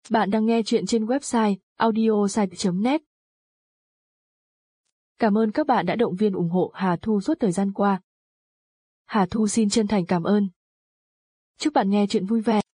Bạn đang nghe chuyện trên website audiosite.net. Cảm ơn các bạn đã động viên ủng hộ Hà Thu suốt thời gian qua. Hà Thu xin chân thành cảm ơn. Chúc bạn nghe chuyện vui vẻ.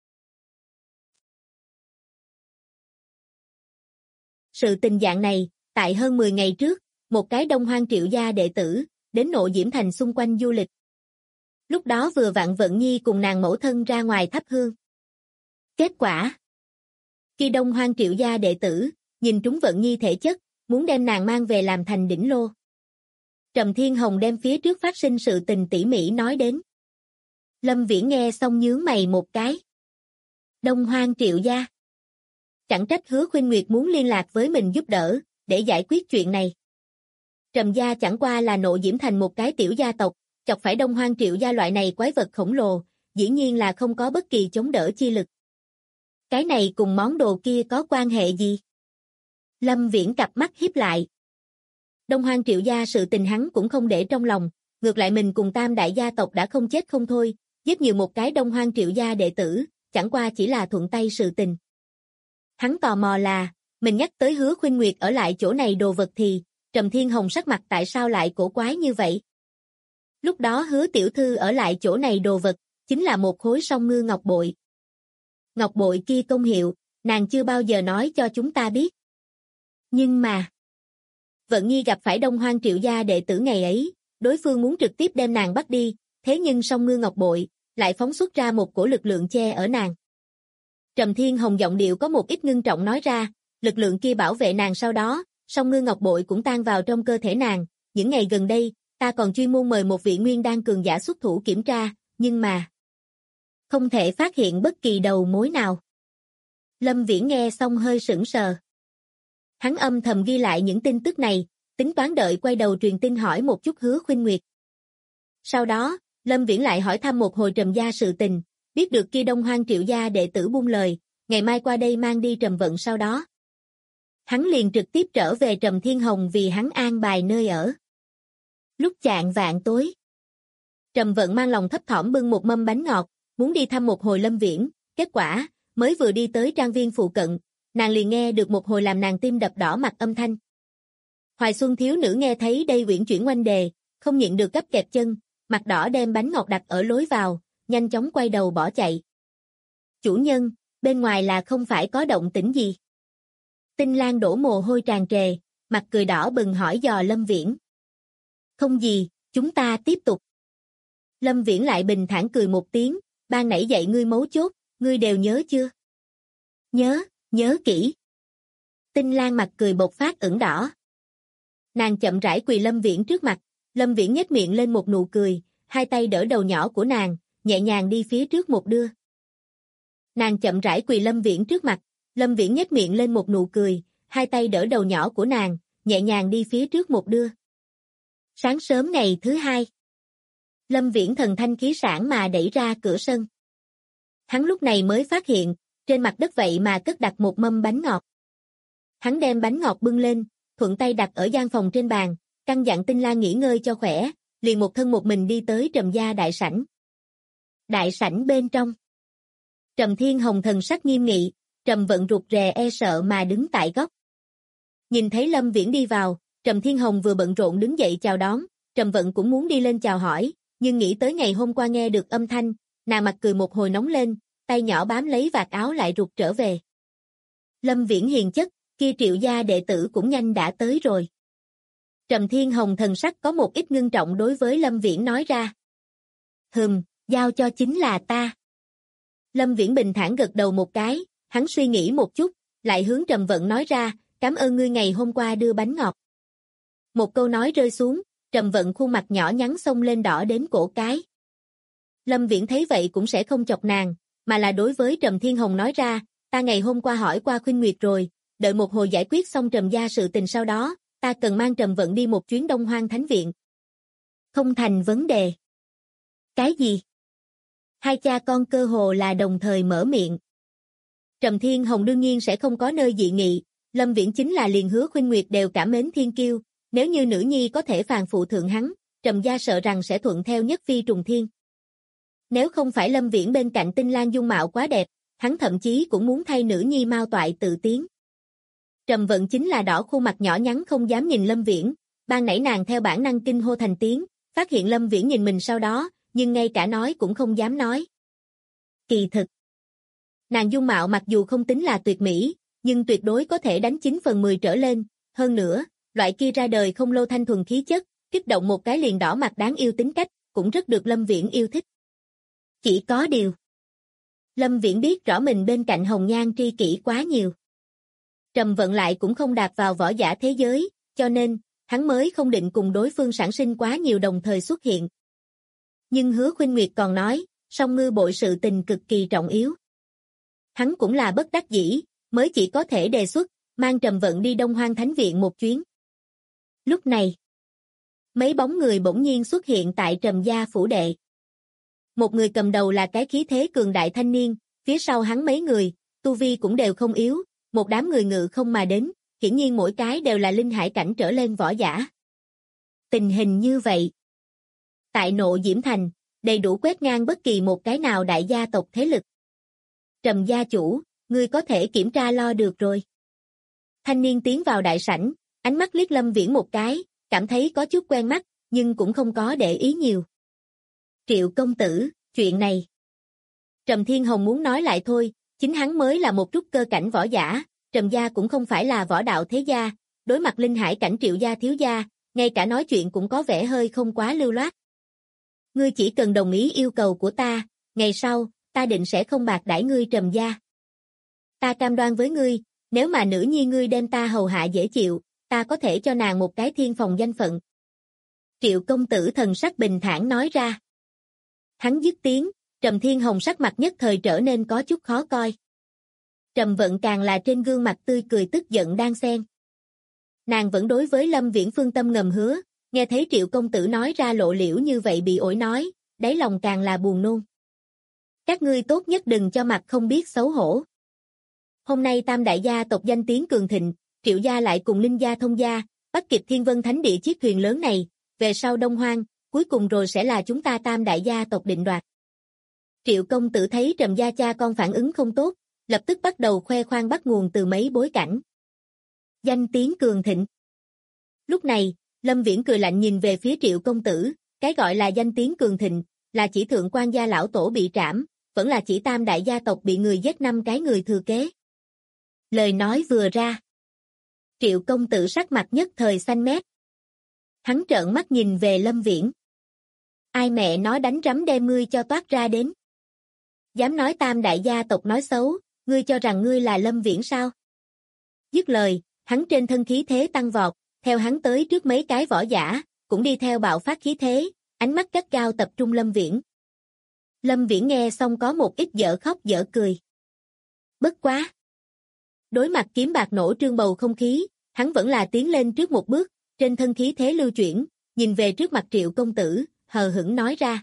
Sự tình dạng này, tại hơn 10 ngày trước, một cái Đông Hoang Triệu gia đệ tử, đến Nộ Diễm Thành xung quanh du lịch. Lúc đó vừa vặn Vận Nhi cùng nàng mẫu thân ra ngoài thắp hương. Kết quả, khi Đông Hoang Triệu gia đệ tử, nhìn trúng Vận Nhi thể chất, muốn đem nàng mang về làm thành đỉnh lô. Trầm Thiên Hồng đem phía trước phát sinh sự tình tỉ mỉ nói đến. Lâm Viễn nghe xong nhướng mày một cái. Đông Hoang Triệu gia. Chẳng trách Hứa Khuynh Nguyệt muốn liên lạc với mình giúp đỡ, để giải quyết chuyện này. Trầm gia chẳng qua là Nộ Diễm Thành một cái tiểu gia tộc, chọc phải Đông Hoang Triệu gia loại này quái vật khổng lồ, dĩ nhiên là không có bất kỳ chống đỡ chi lực. Cái này cùng món đồ kia có quan hệ gì? Lâm Viễn cặp mắt híp lại. Đông Hoang Triệu gia sự tình hắn cũng không để trong lòng, ngược lại mình cùng tam đại gia tộc đã không chết không thôi, giết nhiều một cái Đông Hoang Triệu gia đệ tử, chẳng qua chỉ là thuận tay sự tình. Hắn tò mò là, mình nhắc tới Hứa Khuynh Nguyệt ở lại chỗ này đồ vật thì, Trầm Thiên Hồng sắc mặt tại sao lại cổ quái như vậy? Lúc đó Hứa tiểu thư ở lại chỗ này đồ vật, chính là một khối song ngư ngọc bội. Ngọc bội kia công hiệu, nàng chưa bao giờ nói cho chúng ta biết. Nhưng mà, Vận Nhi gặp phải Đông Hoang Triệu gia đệ tử ngày ấy, đối phương muốn trực tiếp đem nàng bắt đi, thế nhưng song ngư ngọc bội, lại phóng xuất ra một cổ lực lượng che ở nàng. Trầm Thiên Hồng giọng điệu có một ít ngưng trọng nói ra, lực lượng kia bảo vệ nàng sau đó, song ngư ngọc bội cũng tan vào trong cơ thể nàng, những ngày gần đây, ta còn chuyên môn mời một vị nguyên đan cường giả xuất thủ kiểm tra, nhưng mà không thể phát hiện bất kỳ đầu mối nào. Lâm Viễn nghe xong hơi sững sờ. Hắn âm thầm ghi lại những tin tức này, tính toán đợi quay đầu truyền tin hỏi một chút Hứa Khuynh Nguyệt. Sau đó, Lâm Viễn lại hỏi thăm một hồi Trầm gia sự tình, biết được kia Đông Hoang Triệu gia đệ tử buông lời, ngày mai qua đây mang đi Trầm Vận sau đó. Hắn liền trực tiếp trở về Trầm Thiên Hồng vì hắn an bài nơi ở. Lúc chạng vạng tối, Trầm Vận mang lòng thấp thỏm bưng một mâm bánh ngọt, muốn đi thăm một hồi Lâm Viễn, kết quả, mới vừa đi tới trang viên phụ cận, nàng liền nghe được một hồi làm nàng tim đập đỏ mặt âm thanh. Hoài Xuân thiếu nữ nghe thấy đây uyển chuyển oanh đề, không nhịn được gấp kẹp chân, mặt đỏ đem bánh ngọt đặt ở lối vào, nhanh chóng quay đầu bỏ chạy. Chủ nhân, bên ngoài là không phải có động tĩnh gì? Tinh Lan đổ mồ hôi tràn trề, mặt cười đỏ bừng hỏi dò Lâm Viễn. Không gì, chúng ta tiếp tục. Lâm Viễn lại bình thản cười một tiếng, ban nãy dạy ngươi mấu chốt, ngươi đều nhớ chưa? Nhớ kỹ. Tinh Lan mặt cười bộc phát ửng đỏ. Nàng chậm rãi quỳ Lâm Viễn trước mặt, Lâm Viễn nhếch miệng lên một nụ cười, hai tay đỡ đầu nhỏ của nàng, nhẹ nhàng đi phía trước một đưa. Nàng chậm rãi quỳ Lâm Viễn trước mặt, Lâm Viễn nhếch miệng lên một nụ cười, hai tay đỡ đầu nhỏ của nàng, nhẹ nhàng đi phía trước một đưa. Sáng sớm ngày thứ hai, Lâm Viễn thần thanh khí sảng mà đẩy ra cửa sân. Hắn lúc này mới phát hiện, trên mặt đất vậy mà cất đặt một mâm bánh ngọt. Hắn đem bánh ngọt bưng lên, thuận tay đặt ở gian phòng trên bàn, căn dặn Tinh Lan nghỉ ngơi cho khỏe, liền một thân một mình đi tới Trầm gia đại sảnh. Đại sảnh bên trong, Trầm Thiên Hồng thần sắc nghiêm nghị, Trầm Vận rụt rè e sợ mà đứng tại góc. Nhìn thấy Lâm Viễn đi vào, Trầm Thiên Hồng vừa bận rộn đứng dậy chào đón, Trầm Vận cũng muốn đi lên chào hỏi, nhưng nghĩ tới ngày hôm qua nghe được âm thanh, nàng mặt cười một hồi nóng lên, tay nhỏ bám lấy vạt áo lại rụt trở về. Lâm Viễn hiền chất, kia Triệu gia đệ tử cũng nhanh đã tới rồi. Trầm Thiên Hồng thần sắc có một ít ngưng trọng đối với Lâm Viễn nói ra. Giao cho chính là ta. Lâm Viễn bình thản gật đầu một cái, hắn suy nghĩ một chút, lại hướng Trầm Vận nói ra, cảm ơn ngươi ngày hôm qua đưa bánh ngọt. Một câu nói rơi xuống, Trầm Vận khuôn mặt nhỏ nhắn xông lên đỏ đến cổ cái. Lâm Viễn thấy vậy cũng sẽ không chọc nàng, mà là đối với Trầm Thiên Hồng nói ra, ta ngày hôm qua hỏi qua Khuynh Nguyệt rồi, đợi một hồi giải quyết xong Trầm gia sự tình sau đó, ta cần mang Trầm Vận đi một chuyến Đông Hoang Thánh Viện. Không thành vấn đề. Cái gì? Hai cha con cơ hồ là đồng thời mở miệng. Trầm Thiên Hồng đương nhiên sẽ không có nơi dị nghị, Lâm Viễn chính là liền Hứa Khuynh Nguyệt đều cảm mến thiên kiêu, nếu như nữ nhi có thể phàn phụ thượng hắn, Trầm gia sợ rằng sẽ thuận theo nhất phi trùng thiên. Nếu không phải Lâm Viễn bên cạnh Tinh Lan dung mạo quá đẹp, hắn thậm chí cũng muốn thay nữ nhi Mao Toại tự tiến. Trầm Vận chính là đỏ khuôn mặt nhỏ nhắn không dám nhìn Lâm Viễn, ban nãy nàng theo bản năng kinh hô thành tiếng, phát hiện Lâm Viễn nhìn mình sau đó, nhưng ngay cả nói cũng không dám nói. Kỳ thực, nàng dung mạo mặc dù không tính là tuyệt mỹ, nhưng tuyệt đối có thể đánh 9 phần 10 trở lên, hơn nữa, loại kia ra đời không lâu thanh thuần khí chất, kích động một cái liền đỏ mặt đáng yêu tính cách, cũng rất được Lâm Viễn yêu thích. Chỉ có điều, Lâm Viễn biết rõ mình bên cạnh hồng nhan tri kỷ quá nhiều. Trầm Vận lại cũng không đạp vào võ giả thế giới, cho nên, hắn mới không định cùng đối phương sản sinh quá nhiều đồng thời xuất hiện. Nhưng Hứa Khuynh Nguyệt còn nói, song ngư bội sự tình cực kỳ trọng yếu. Hắn cũng là bất đắc dĩ, mới chỉ có thể đề xuất, mang Trầm Vận đi Đông Hoang Thánh Viện một chuyến. Lúc này, mấy bóng người bỗng nhiên xuất hiện tại Trầm gia phủ đệ. Một người cầm đầu là cái khí thế cường đại thanh niên, phía sau hắn mấy người, tu vi cũng đều không yếu, một đám người ngự không mà đến, hiển nhiên mỗi cái đều là linh hải cảnh trở lên võ giả. Tình hình như vậy, tại Nộ Diễm Thành, đầy đủ quét ngang bất kỳ một cái nào đại gia tộc thế lực. Trầm gia chủ, ngươi có thể kiểm tra lo được rồi. Thanh niên tiến vào đại sảnh, ánh mắt liếc Lâm Viễn một cái, cảm thấy có chút quen mắt, nhưng cũng không có để ý nhiều. Triệu công tử, chuyện này. Trầm Thiên Hồng muốn nói lại thôi, chính hắn mới là một trúc cơ cảnh võ giả, Trầm gia cũng không phải là võ đạo thế gia, đối mặt linh hải cảnh Triệu gia thiếu gia, ngay cả nói chuyện cũng có vẻ hơi không quá lưu loát. Ngươi chỉ cần đồng ý yêu cầu của ta, ngày sau, ta định sẽ không bạc đãi ngươi Trầm gia. Ta cam đoan với ngươi, nếu mà nữ nhi ngươi đem ta hầu hạ dễ chịu, ta có thể cho nàng một cái thiên phòng danh phận. Triệu công tử thần sắc bình thản nói ra. Hắn dứt tiếng, Trầm Thiên Hồng sắc mặt nhất thời trở nên có chút khó coi. Trầm Vận càng là trên gương mặt tươi cười tức giận đan xen. Nàng vẫn đối với Lâm Viễn phương tâm ngầm hứa, nghe thấy Triệu công tử nói ra lộ liễu như vậy bị ổi nói, đáy lòng càng là buồn nôn. Các ngươi tốt nhất đừng cho mặt không biết xấu hổ. Hôm nay tam đại gia tộc danh tiếng cường thịnh, Triệu gia lại cùng Ninh gia thông gia, bắt kịp Thiên Vân Thánh Địa chiếc thuyền lớn này, về sau Đông Hoang, cuối cùng rồi sẽ là chúng ta tam đại gia tộc định đoạt. Triệu công tử thấy Trầm gia cha con phản ứng không tốt, lập tức bắt đầu khoe khoang bắt nguồn từ mấy bối cảnh. Danh tiếng cường thịnh. Lúc này, Lâm Viễn cười lạnh nhìn về phía Triệu công tử, cái gọi là danh tiếng cường thịnh, là chỉ thượng quan gia lão tổ bị trảm, vẫn là chỉ tam đại gia tộc bị người giết 5 cái người thừa kế. Lời nói vừa ra, Triệu công tử sắc mặt nhất thời xanh mét. Hắn trợn mắt nhìn về Lâm Viễn. Ai mẹ nói đánh rắm đem ngươi cho toát ra đến. Dám nói tam đại gia tộc nói xấu, ngươi cho rằng ngươi là Lâm Viễn sao? Dứt lời, hắn trên thân khí thế tăng vọt, theo hắn tới trước mấy cái võ giả, cũng đi theo bạo phát khí thế, ánh mắt gắt gao tập trung Lâm Viễn. Lâm Viễn nghe xong có một ít dở khóc dở cười. Bất quá. Đối mặt kiếm bạc nổ trương bầu không khí, hắn vẫn là tiến lên trước một bước, trên thân khí thế lưu chuyển, nhìn về trước mặt Triệu công tử, hờ hững nói ra.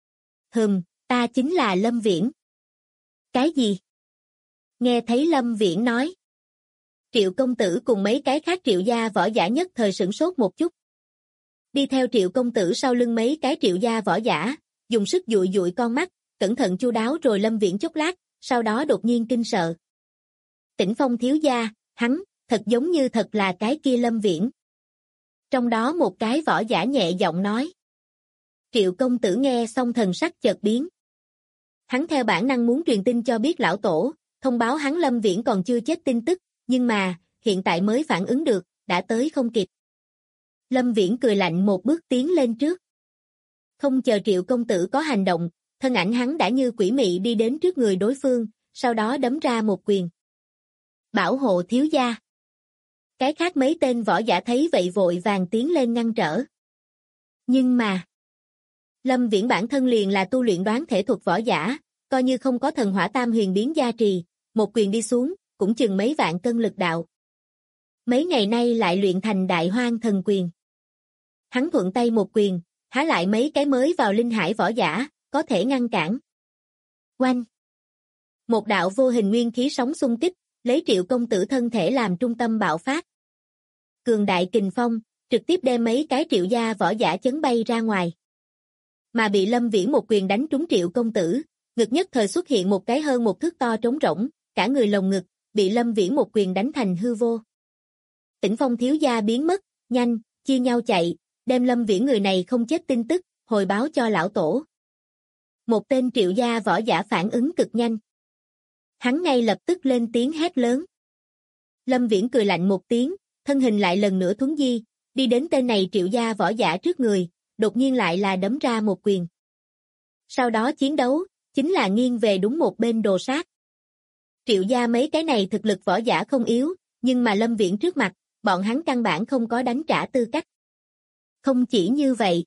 Ta chính là Lâm Viễn. Cái gì? Nghe thấy Lâm Viễn nói. Triệu công tử cùng mấy cái khác Triệu gia võ giả nhất thời sửng sốt một chút. Đi theo Triệu công tử sau lưng mấy cái Triệu gia võ giả, dùng sức dụi dụi con mắt, cẩn thận chu đáo rồi Lâm Viễn chốc lát, sau đó đột nhiên kinh sợ. Tĩnh Phong thiếu gia, hắn, thật giống như thật là cái kia Lâm Viễn. Trong đó một cái võ giả nhẹ giọng nói. Triệu công tử nghe xong thần sắc chợt biến. Hắn theo bản năng muốn truyền tin cho biết lão tổ, thông báo hắn Lâm Viễn còn chưa chết tin tức, nhưng mà, hiện tại mới phản ứng được, đã tới không kịp. Lâm Viễn cười lạnh một bước tiến lên trước. Không chờ Triệu công tử có hành động, thân ảnh hắn đã như quỷ mị đi đến trước người đối phương, sau đó đấm ra một quyền. Bảo hộ thiếu gia. Cái khác mấy tên võ giả thấy vậy vội vàng tiến lên ngăn trở. Nhưng mà, Lâm Viễn bản thân liền là tu luyện đoán thể thuật võ giả, coi như không có thần hỏa tam huyền biến gia trì, một quyền đi xuống, cũng chừng mấy vạn cân lực đạo. Mấy ngày nay lại luyện thành đại hoang thần quyền. Hắn thuận tay một quyền, há lại mấy cái mới vào linh hải võ giả, có thể ngăn cản. Oanh! Một đạo vô hình nguyên khí sóng xung kích, lấy Triệu công tử thân thể làm trung tâm bạo phát. Cường đại kình phong, trực tiếp đem mấy cái Triệu gia võ giả chấn bay ra ngoài. Mà bị Lâm Viễn một quyền đánh trúng Triệu công tử, ngực nhất thời xuất hiện một cái hơn một thước to trống rỗng, cả người lồng ngực, bị Lâm Viễn một quyền đánh thành hư vô. Tĩnh Phong thiếu gia biến mất, nhanh, chia nhau chạy, đem Lâm Viễn người này không chết tin tức, hồi báo cho lão tổ. Một tên Triệu gia võ giả phản ứng cực nhanh. Hắn ngay lập tức lên tiếng hét lớn. Lâm Viễn cười lạnh một tiếng, thân hình lại lần nữa thuấn di, đi đến tên này Triệu gia võ giả trước người, đột nhiên lại là đấm ra một quyền. Sau đó chiến đấu, chính là nghiêng về đúng một bên đồ sát. Triệu gia mấy cái này thực lực võ giả không yếu, nhưng mà Lâm Viễn trước mặt, bọn hắn căn bản không có đánh trả tư cách. Không chỉ như vậy,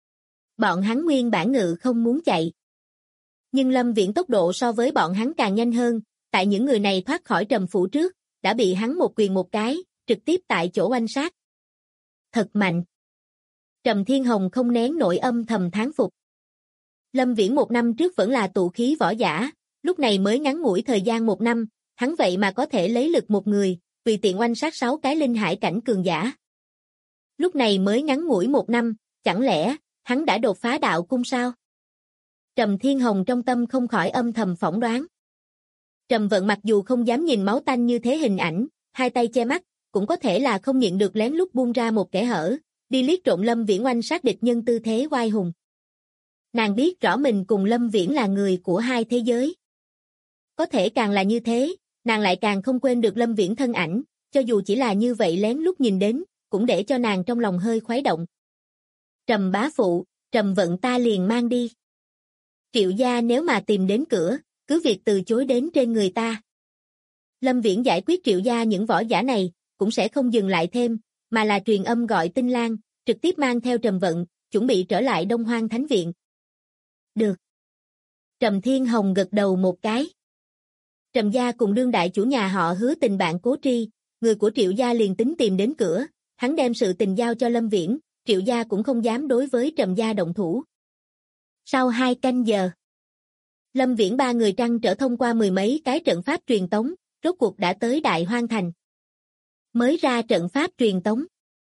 bọn hắn nguyên bản ngự không muốn chạy. Nhưng Lâm Viễn tốc độ so với bọn hắn càng nhanh hơn, tại những người này thoát khỏi trầm phủ trước, đã bị hắn một quyền một cái, trực tiếp tại chỗ oanh sát. Thật mạnh. Trầm Thiên Hồng không nén nổi âm thầm thán phục. Lâm Viễn một năm trước vẫn là tụ khí võ giả, lúc này mới ngắn ngủi thời gian một năm, hắn vậy mà có thể lấy lực một người, tùy tiện oanh sát 6 cái linh hải cảnh cường giả. Lúc này mới ngắn ngủi một năm, chẳng lẽ hắn đã đột phá đạo cung sao? Trầm Thiên Hồng trong tâm không khỏi âm thầm phỏng đoán. Trầm Vận mặc dù không dám nhìn máu tanh như thế hình ảnh, hai tay che mắt, cũng có thể là không nhịn được lén lút buông ra một kẽ hở, đi liếc trộm Lâm Viễn oanh sát địch nhân tư thế oai hùng. Nàng biết rõ mình cùng Lâm Viễn là người của hai thế giới. Có thể càng là như thế, nàng lại càng không quên được Lâm Viễn thân ảnh, cho dù chỉ là như vậy lén lút nhìn đến, cũng để cho nàng trong lòng hơi khuấy động. Trầm bá phụ, Trầm Vận ta liền mang đi. Triệu gia nếu mà tìm đến cửa, cứ việc từ chối đến trên người ta. Lâm Viễn giải quyết Triệu gia những võ giả này, cũng sẽ không dừng lại thêm, mà là truyền âm gọi Tinh Lan, trực tiếp mang theo Trầm Vận, chuẩn bị trở lại Đông Hoang Thánh Viện. Được. Trầm Thiên Hồng gật đầu một cái. Trầm gia cùng đương đại chủ nhà họ Hứa tình bạn cố tri, người của Triệu gia liền tính tìm đến cửa, hắn đem sự tình giao cho Lâm Viễn, Triệu gia cũng không dám đối với Trầm gia động thủ. Sau 2 canh giờ, Lâm Viễn ba người trăn trở thông qua mười mấy cái trận pháp truyền tống, rốt cuộc đã tới Đại Hoang Thành. Mới ra trận pháp truyền tống,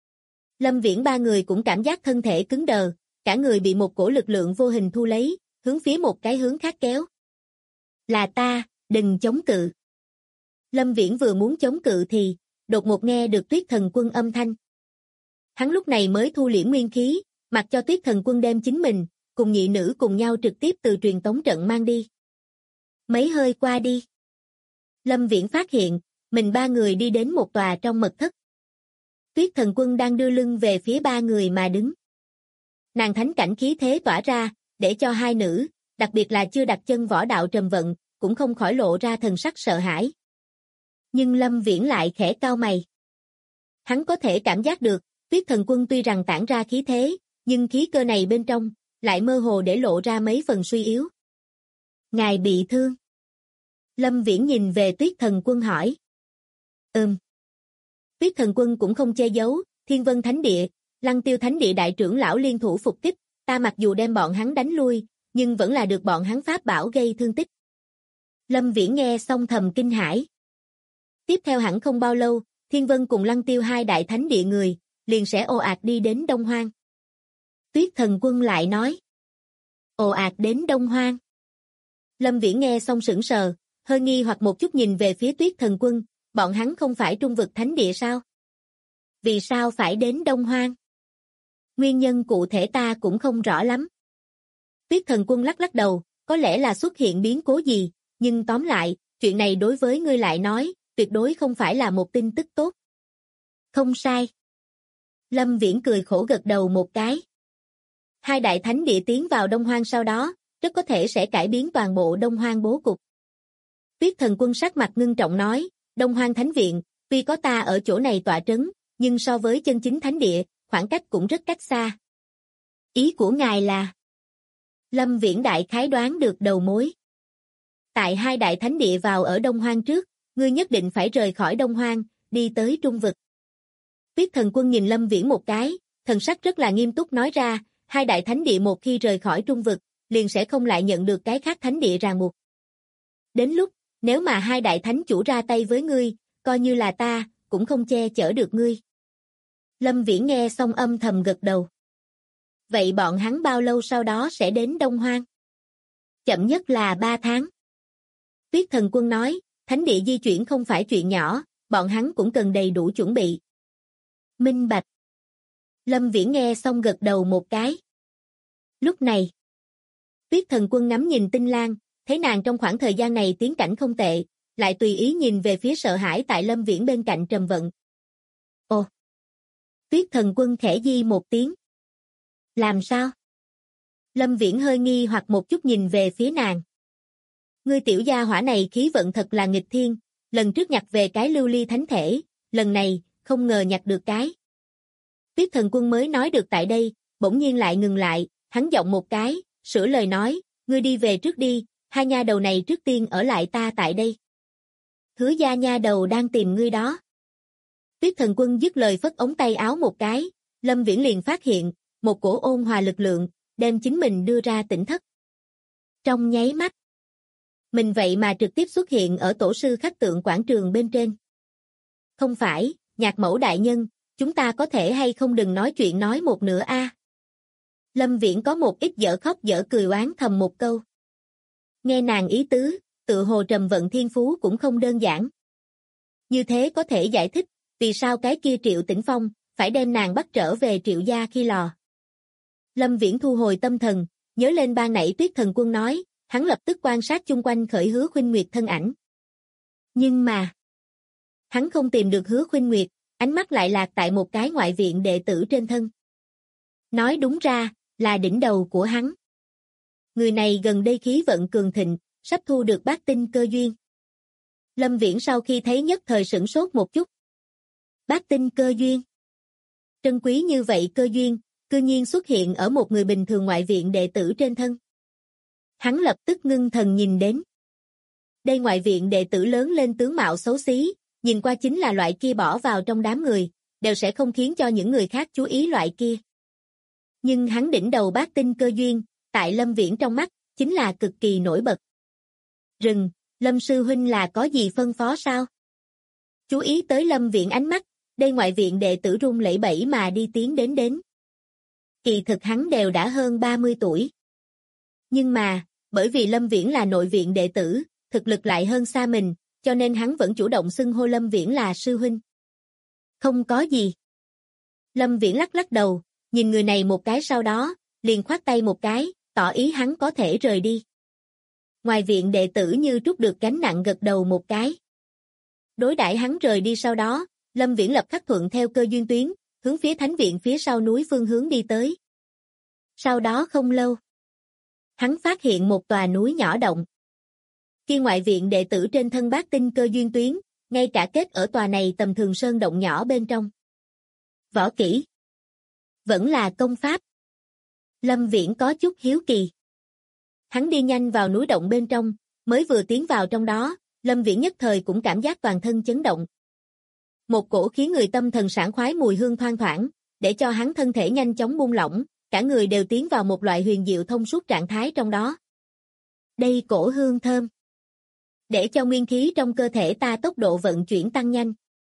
Lâm Viễn ba người cũng cảm giác thân thể cứng đờ, cả người bị một cổ lực lượng vô hình thu lấy, hướng phía một cái hướng khác kéo. Là ta, đừng chống cự. Lâm Viễn vừa muốn chống cự thì, đột ngột nghe được Tuyết Thần Quân âm thanh. Hắn lúc này mới thu liễm nguyên khí, mặc cho Tuyết Thần Quân đem chính mình, cùng nhị nữ cùng nhau trực tiếp từ truyền tống trận mang đi. Mấy hơi qua đi, Lâm Viễn phát hiện, mình ba người đi đến một tòa trong mật thất. Tuyết Thần Quân đang đưa lưng về phía ba người mà đứng. Nàng thánh cảnh khí thế tỏa ra, để cho hai nữ, đặc biệt là chưa đặt chân võ đạo Trầm Vận, cũng không khỏi lộ ra thần sắc sợ hãi. Nhưng Lâm Viễn lại khẽ cau mày. Hắn có thể cảm giác được, Tuyết Thần Quân tuy rằng tản ra khí thế, nhưng khí cơ này bên trong, lại mơ hồ để lộ ra mấy phần suy yếu. Ngài bị thương. Lâm Viễn nhìn về Tuyết Thần Quân hỏi. Tuyết Thần Quân cũng không che giấu, Thiên Vân Thánh Địa, Lăng Tiêu Thánh Địa đại trưởng lão liên thủ phục kích, ta mặc dù đem bọn hắn đánh lui, nhưng vẫn là được bọn hắn pháp bảo gây thương tích. Lâm Viễn nghe xong thầm kinh hãi. Tiếp theo hẳn không bao lâu, Thiên Vân cùng Lăng Tiêu hai đại thánh địa người, liền sẽ ồ ạt đi đến Đông Hoang. Tuyết Thần Quân lại nói. Ồ ạt đến Đông Hoang. Lâm Viễn nghe xong sững sờ, hơi nghi hoặc một chút nhìn về phía Tuyết Thần Quân, bọn hắn không phải trung vực thánh địa sao? Vì sao phải đến Đông Hoang? Nguyên nhân cụ thể ta cũng không rõ lắm. Tuyết Thần Quân lắc lắc đầu, có lẽ là xuất hiện biến cố gì, nhưng tóm lại, chuyện này đối với ngươi lại nói, tuyệt đối không phải là một tin tức tốt. Không sai. Lâm Viễn cười khổ gật đầu một cái. Hai đại thánh địa tiến vào Đông Hoang sau đó, rất có thể sẽ cải biến toàn bộ Đông Hoang bố cục. Tuyết Thần Quân sắc mặt ngưng trọng nói, Đông Hoang Thánh Viện, tuy có ta ở chỗ này tọa trấn, nhưng so với chân chính thánh địa, khoảng cách cũng rất cách xa. Ý của ngài là? Lâm Viễn đại khái đoán được đầu mối. Tại hai đại thánh địa vào ở Đông Hoang trước, ngươi nhất định phải rời khỏi Đông Hoang, đi tới Trung Vực. Tuyết Thần Quân nhìn Lâm Viễn một cái, thần sắc rất là nghiêm túc nói ra, hai đại thánh địa một khi rời khỏi Trung Vực, liền sẽ không lại nhận được cái khác thánh địa ràng buộc. Đến lúc, nếu mà hai đại thánh chủ ra tay với ngươi, coi như là ta, cũng không che chở được ngươi. Lâm Viễn nghe xong âm thầm gật đầu. Vậy bọn hắn bao lâu sau đó sẽ đến Đông Hoang? Chậm nhất là 3 tháng. Tuyết Thần Quân nói, thánh địa di chuyển không phải chuyện nhỏ, bọn hắn cũng cần đầy đủ chuẩn bị. Minh bạch. Lâm Viễn nghe xong gật đầu một cái. Lúc này, Tuyết Thần Quân ngắm nhìn Tinh Lan, thấy nàng trong khoảng thời gian này tiến cảnh không tệ, lại tùy ý nhìn về phía sợ hãi tại Lâm Viễn bên cạnh Trầm Vận. Ồ! Tuyết Thần Quân khẽ di một tiếng. Làm sao? Lâm Viễn hơi nghi hoặc một chút nhìn về phía nàng. Ngươi tiểu gia hỏa này khí vận thật là nghịch thiên, lần trước nhặt về cái lưu ly thánh thể, lần này, không ngờ nhặt được cái. Tuyết Thần Quân mới nói được tại đây, bỗng nhiên lại ngừng lại, hắn giọng một cái, sửa lời nói, ngươi đi về trước đi, hai nha đầu này trước tiên ở lại ta tại đây. Hứa gia nha đầu đang tìm ngươi đó. Tuyết Thần Quân dứt lời phất ống tay áo một cái, Lâm Viễn liền phát hiện, một cổ ôn hòa lực lượng, đem chính mình đưa ra tỉnh thất. Trong nháy mắt, mình vậy mà trực tiếp xuất hiện ở tổ sư khắc tượng quảng trường bên trên. Không phải, Nhạc Mẫu đại nhân, chúng ta có thể hay không đừng nói chuyện nói một nửa a? Lâm Viễn có một ít dở khóc dở cười oán thầm một câu. Nghe nàng ý tứ, tự hồ Trầm Vận thiên phú cũng không đơn giản. Như thế có thể giải thích, vì sao cái kia Triệu Tĩnh Phong, phải đem nàng bắt trở về Triệu gia khi lò. Lâm Viễn thu hồi tâm thần, nhớ lên ban nãy Tuyết Thần Quân nói, hắn lập tức quan sát chung quanh khởi Hứa Khuynh Nguyệt thân ảnh. Nhưng mà, hắn không tìm được Hứa Khuynh Nguyệt, ánh mắt lại lạc tại một cái ngoại viện đệ tử trên thân. Nói đúng ra, là đỉnh đầu của hắn. Người này gần đây khí vận cường thịnh, sắp thu được bát tinh cơ duyên. Lâm Viễn sau khi thấy nhất thời sửng sốt một chút. Bát tinh cơ duyên. Trân quý như vậy cơ duyên, cư nhiên xuất hiện ở một người bình thường ngoại viện đệ tử trên thân. Hắn lập tức ngưng thần nhìn đến. Đây ngoại viện đệ tử lớn lên tướng mạo xấu xí, nhìn qua chính là loại kia bỏ vào trong đám người, đều sẽ không khiến cho những người khác chú ý loại kia. Nhưng hắn đỉnh đầu bát tinh cơ duyên, tại Lâm Viễn trong mắt, chính là cực kỳ nổi bật. Rừng, Lâm sư huynh là có gì phân phó sao? Chú ý tới Lâm Viễn ánh mắt, đây ngoại viện đệ tử run lẩy bẩy mà đi tiến đến. Kỳ thực hắn đều đã hơn 30 tuổi. Nhưng mà, bởi vì Lâm Viễn là nội viện đệ tử, thực lực lại hơn xa mình, cho nên hắn vẫn chủ động xưng hô Lâm Viễn là sư huynh. Không có gì. Lâm Viễn lắc lắc đầu, nhìn người này một cái sau đó, liền khoát tay một cái, tỏ ý hắn có thể rời đi. Ngoài viện đệ tử như trút được gánh nặng gật đầu một cái. Đối đãi hắn rời đi sau đó, Lâm Viễn lập khắc thuận theo cơ duyên tuyến, hướng phía thánh viện phía sau núi phương hướng đi tới. Sau đó không lâu, hắn phát hiện một tòa núi nhỏ động. Khi ngoại viện đệ tử trên thân bát tinh cơ duyên tuyến, ngay cả kết ở tòa này tầm thường sơn động nhỏ bên trong. Võ kỹ. Vẫn là công pháp. Lâm Viễn có chút hiếu kỳ. Hắn đi nhanh vào núi động bên trong, mới vừa tiến vào trong đó, Lâm Viễn nhất thời cũng cảm giác toàn thân chấn động. Một cổ khiến người tâm thần sảng khoái mùi hương thoang thoảng, để cho hắn thân thể nhanh chóng buông lỏng, cả người đều tiến vào một loại huyền diệu thông suốt trạng thái trong đó. Đây cổ hương thơm, để cho nguyên khí trong cơ thể ta tốc độ vận chuyển tăng nhanh.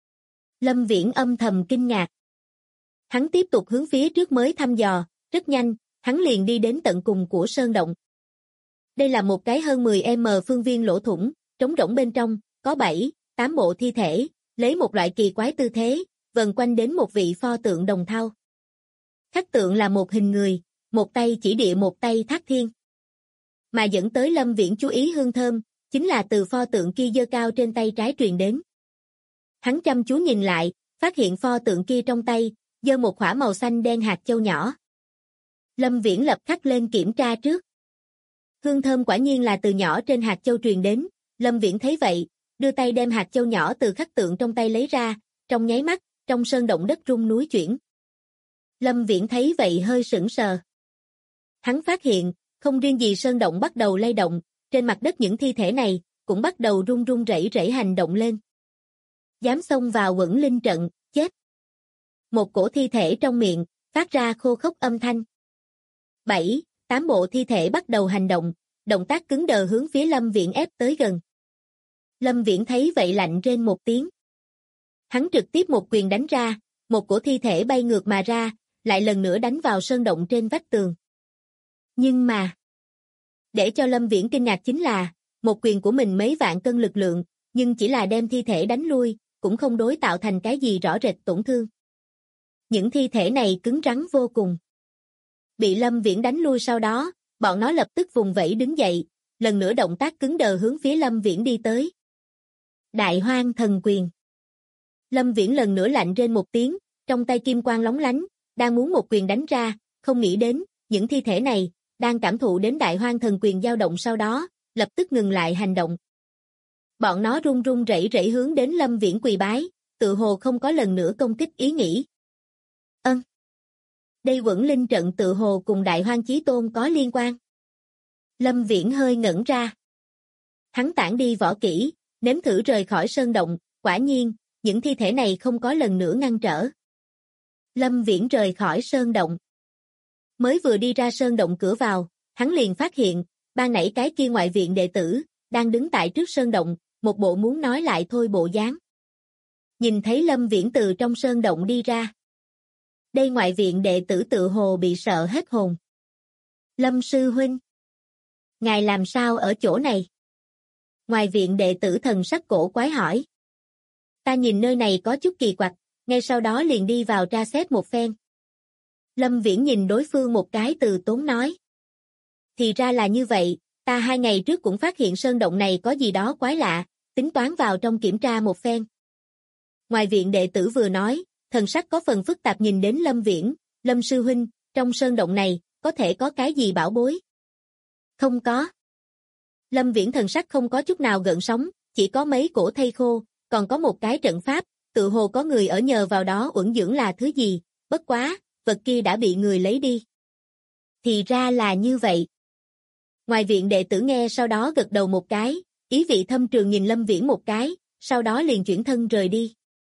Lâm Viễn âm thầm kinh ngạc. Hắn tiếp tục hướng phía trước mới thăm dò, rất nhanh, hắn liền đi đến tận cùng của sơn động. Đây là một cái hơn 10m phương viên lỗ thủng, trống rỗng bên trong, có 7-8 bộ thi thể, lấy một loại kỳ quái tư thế, vần quanh đến một vị pho tượng đồng thau. Khắc tượng là một hình người, một tay chỉ địa một tay thác thiên. Mà dẫn tới Lâm Viễn chú ý hương thơm, chính là từ pho tượng kia giơ cao trên tay trái truyền đến. Hắn chăm chú nhìn lại, phát hiện pho tượng kia trong tay, giơ một quả màu xanh đen hạt châu nhỏ. Lâm Viễn lập khắc lên kiểm tra trước. Hương thơm quả nhiên là từ nhỏ trên hạt châu truyền đến, Lâm Viễn thấy vậy, đưa tay đem hạt châu nhỏ từ khắc tượng trong tay lấy ra, trong nháy mắt, trong sơn động đất rung núi chuyển. Lâm Viễn thấy vậy hơi sững sờ. Hắn phát hiện, không riêng gì sơn động bắt đầu lay động, trên mặt đất những thi thể này, cũng bắt đầu run run rẩy rẩy hành động lên. Dám xông vào Quẩn Linh trận, chết. Một cổ thi thể trong miệng, phát ra khô khốc âm thanh. 7-8 bộ thi thể bắt đầu hành động, động tác cứng đờ hướng phía Lâm Viễn ép tới gần. Lâm Viễn thấy vậy lạnh rên một tiếng. Hắn trực tiếp một quyền đánh ra, một cổ thi thể bay ngược mà ra, lại lần nữa đánh vào sơn động trên vách tường. Nhưng mà, Để cho Lâm Viễn kinh ngạc chính là, một quyền của mình mấy vạn cân lực lượng, nhưng chỉ là đem thi thể đánh lui, cũng không đối tạo thành cái gì rõ rệt tổn thương. Những thi thể này cứng rắn vô cùng. Bị Lâm Viễn đánh lui sau đó, bọn nó lập tức vùng vẫy đứng dậy, lần nữa động tác cứng đờ hướng phía Lâm Viễn đi tới. Đại Hoang Thần Quyền. Lâm Viễn lần nữa lạnh rên một tiếng, trong tay kim quang lóng lánh, đang muốn một quyền đánh ra, không nghĩ đến, những thi thể này, đang cảm thụ đến Đại Hoang Thần Quyền dao động sau đó, lập tức ngừng lại hành động. Bọn nó run run rẩy rẩy hướng đến Lâm Viễn quỳ bái, tự hồ không có lần nữa công kích ý nghĩ. Đây Quẩn Linh trận tự hồ cùng Đại Hoang Chí Tôn có liên quan. Lâm Viễn hơi ngẩn ra. Hắn tản đi võ kỹ, nếm thử rời khỏi sơn động, quả nhiên, những thi thể này không có lần nữa ngăn trở. Lâm Viễn rời khỏi sơn động. Mới vừa đi ra sơn động cửa vào, hắn liền phát hiện, ban nãy cái kia ngoại viện đệ tử, đang đứng tại trước sơn động, một bộ muốn nói lại thôi bộ dáng. Nhìn thấy Lâm Viễn từ trong sơn động đi ra. Đây ngoại viện đệ tử tự hồ bị sợ hết hồn. Lâm sư huynh. Ngài làm sao ở chỗ này? Ngoài viện đệ tử thần sắc cổ quái hỏi. Ta nhìn nơi này có chút kỳ quặc, ngay sau đó liền đi vào tra xét một phen. Lâm Viễn nhìn đối phương một cái từ tốn nói. Thì ra là như vậy, ta 2 ngày trước cũng phát hiện sơn động này có gì đó quái lạ, tính toán vào trong kiểm tra một phen. Ngoài viện đệ tử vừa nói, thần sắc có phần phức tạp nhìn đến Lâm Viễn, Lâm sư huynh, trong sơn động này, có thể có cái gì bảo bối? Không có. Lâm Viễn thần sắc không có chút nào gợn sóng, chỉ có mấy cổ thây khô, còn có một cái trận pháp, tự hồ có người ở nhờ vào đó uẩn dưỡng là thứ gì, bất quá, vật kia đã bị người lấy đi. Thì ra là như vậy. Ngoài viện đệ tử nghe sau đó gật đầu một cái, ý vị thâm trường nhìn Lâm Viễn một cái, sau đó liền chuyển thân rời đi.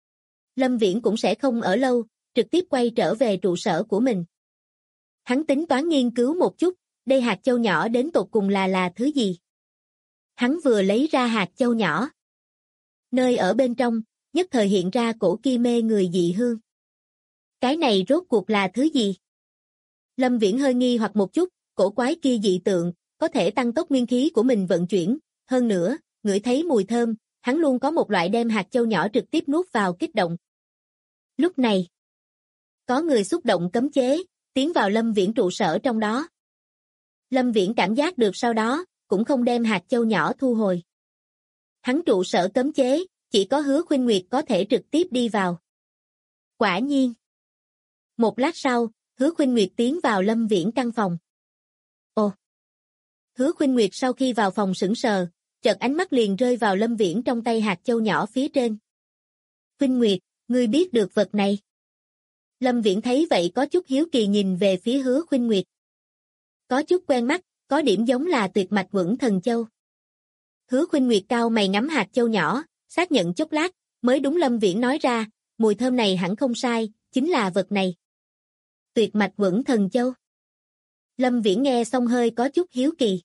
Lâm Viễn cũng sẽ không ở lâu, trực tiếp quay trở về trụ sở của mình. Hắn tính toán nghiên cứu một chút, đây hạt châu nhỏ đến tột cùng là thứ gì. Hắn vừa lấy ra hạt châu nhỏ. Nơi ở bên trong, nhất thời hiện ra cổ kia mê người dị hương. Cái này rốt cuộc là thứ gì? Lâm Viễn hơi nghi hoặc một chút, cổ quái kia dị tượng, có thể tăng tốc nguyên khí của mình vận chuyển, hơn nữa, ngửi thấy mùi thơm, hắn luôn có một loại đem hạt châu nhỏ trực tiếp nuốt vào kích động. Lúc này, có người xúc động cấm chế, tiến vào Lâm Viễn trụ sở trong đó. Lâm Viễn cảm giác được sau đó, cũng không đem hạt châu nhỏ thu hồi. Hắn trụ sở cấm chế, chỉ có Hứa Khuynh Nguyệt có thể trực tiếp đi vào. Quả nhiên. Một lát sau, Hứa Khuynh Nguyệt tiến vào Lâm Viễn căn phòng. Ồ! Hứa Khuynh Nguyệt sau khi vào phòng sững sờ, chợt ánh mắt liền rơi vào Lâm Viễn trong tay hạt châu nhỏ phía trên. Khuynh Nguyệt, ngươi biết được vật này. Lâm Viễn thấy vậy có chút hiếu kỳ nhìn về phía Hứa Khuynh Nguyệt. Có chút quen mắt, có điểm giống là Tuyệt Mạch Quẩn Thần Châu. Hứa Khuynh Nguyệt cao mày ngắm hạt châu nhỏ, xác nhận chốc lát, mới đúng Lâm Viễn nói ra, mùi thơm này hẳn không sai, chính là vật này. Tuyệt Mạch Quẩn Thần Châu. Lâm Viễn nghe xong hơi có chút hiếu kỳ.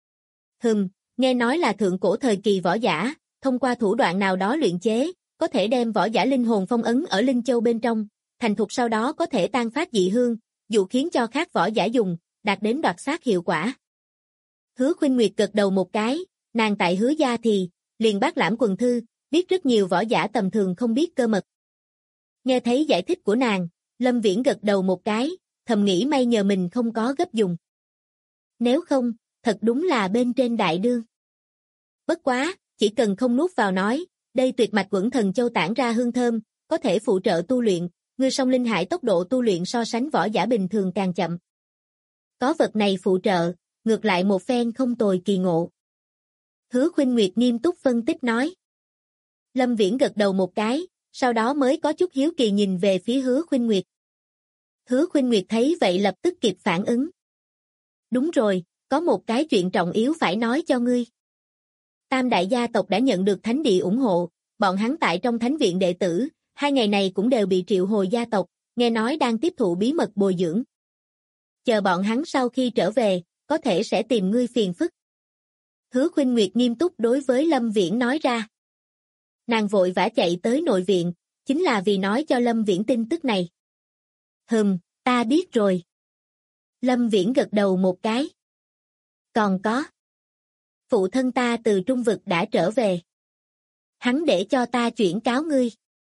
Nghe nói là thượng cổ thời kỳ võ giả, thông qua thủ đoạn nào đó luyện chế, có thể đem võ giả linh hồn phong ấn ở linh châu bên trong, thành thục sau đó có thể tan phát dị hương, dụ khiến cho khác võ giả dùng, đạt đến đoạt xác hiệu quả. Hứa Khuynh Nguyệt gật đầu một cái, nàng tại Hứa gia thì, liền bác lãm quần thư, biết rất nhiều võ giả tầm thường không biết cơ mật. Nghe thấy giải thích của nàng, Lâm Viễn gật đầu một cái, thầm nghĩ may nhờ mình không có gấp dùng. Nếu không, thật đúng là bên trên đại đương. Bất quá, chỉ cần không nuốt vào nói, đây Tuyệt Mạch Quẩn Thần Châu tản ra hương thơm, có thể phụ trợ tu luyện, ngươi song linh hải tốc độ tu luyện so sánh võ giả bình thường càng chậm. Có vật này phụ trợ, ngược lại một phen không tồi kỳ ngộ. Hứa Khuynh Nguyệt nghiêm túc phân tích nói. Lâm Viễn gật đầu một cái, sau đó mới có chút hiếu kỳ nhìn về phía Hứa Khuynh Nguyệt. Hứa Khuynh Nguyệt thấy vậy lập tức kịp phản ứng. Đúng rồi, có một cái chuyện trọng yếu phải nói cho ngươi. Tam đại gia tộc đã nhận được thánh địa ủng hộ, bọn hắn tại trong thánh viện đệ tử, 2 ngày này cũng đều bị triệu hồi gia tộc, nghe nói đang tiếp thụ bí mật bồi dưỡng. Chờ bọn hắn sau khi trở về, có thể sẽ tìm ngươi phiền phức. Hứa Khuynh Nguyệt nghiêm túc đối với Lâm Viễn nói ra. Nàng vội vã chạy tới nội viện, chính là vì nói cho Lâm Viễn tin tức này. Ta biết rồi. Lâm Viễn gật đầu một cái. Còn có. Phụ thân ta từ Trung vực đã trở về. Hắn để cho ta chuyển cáo ngươi.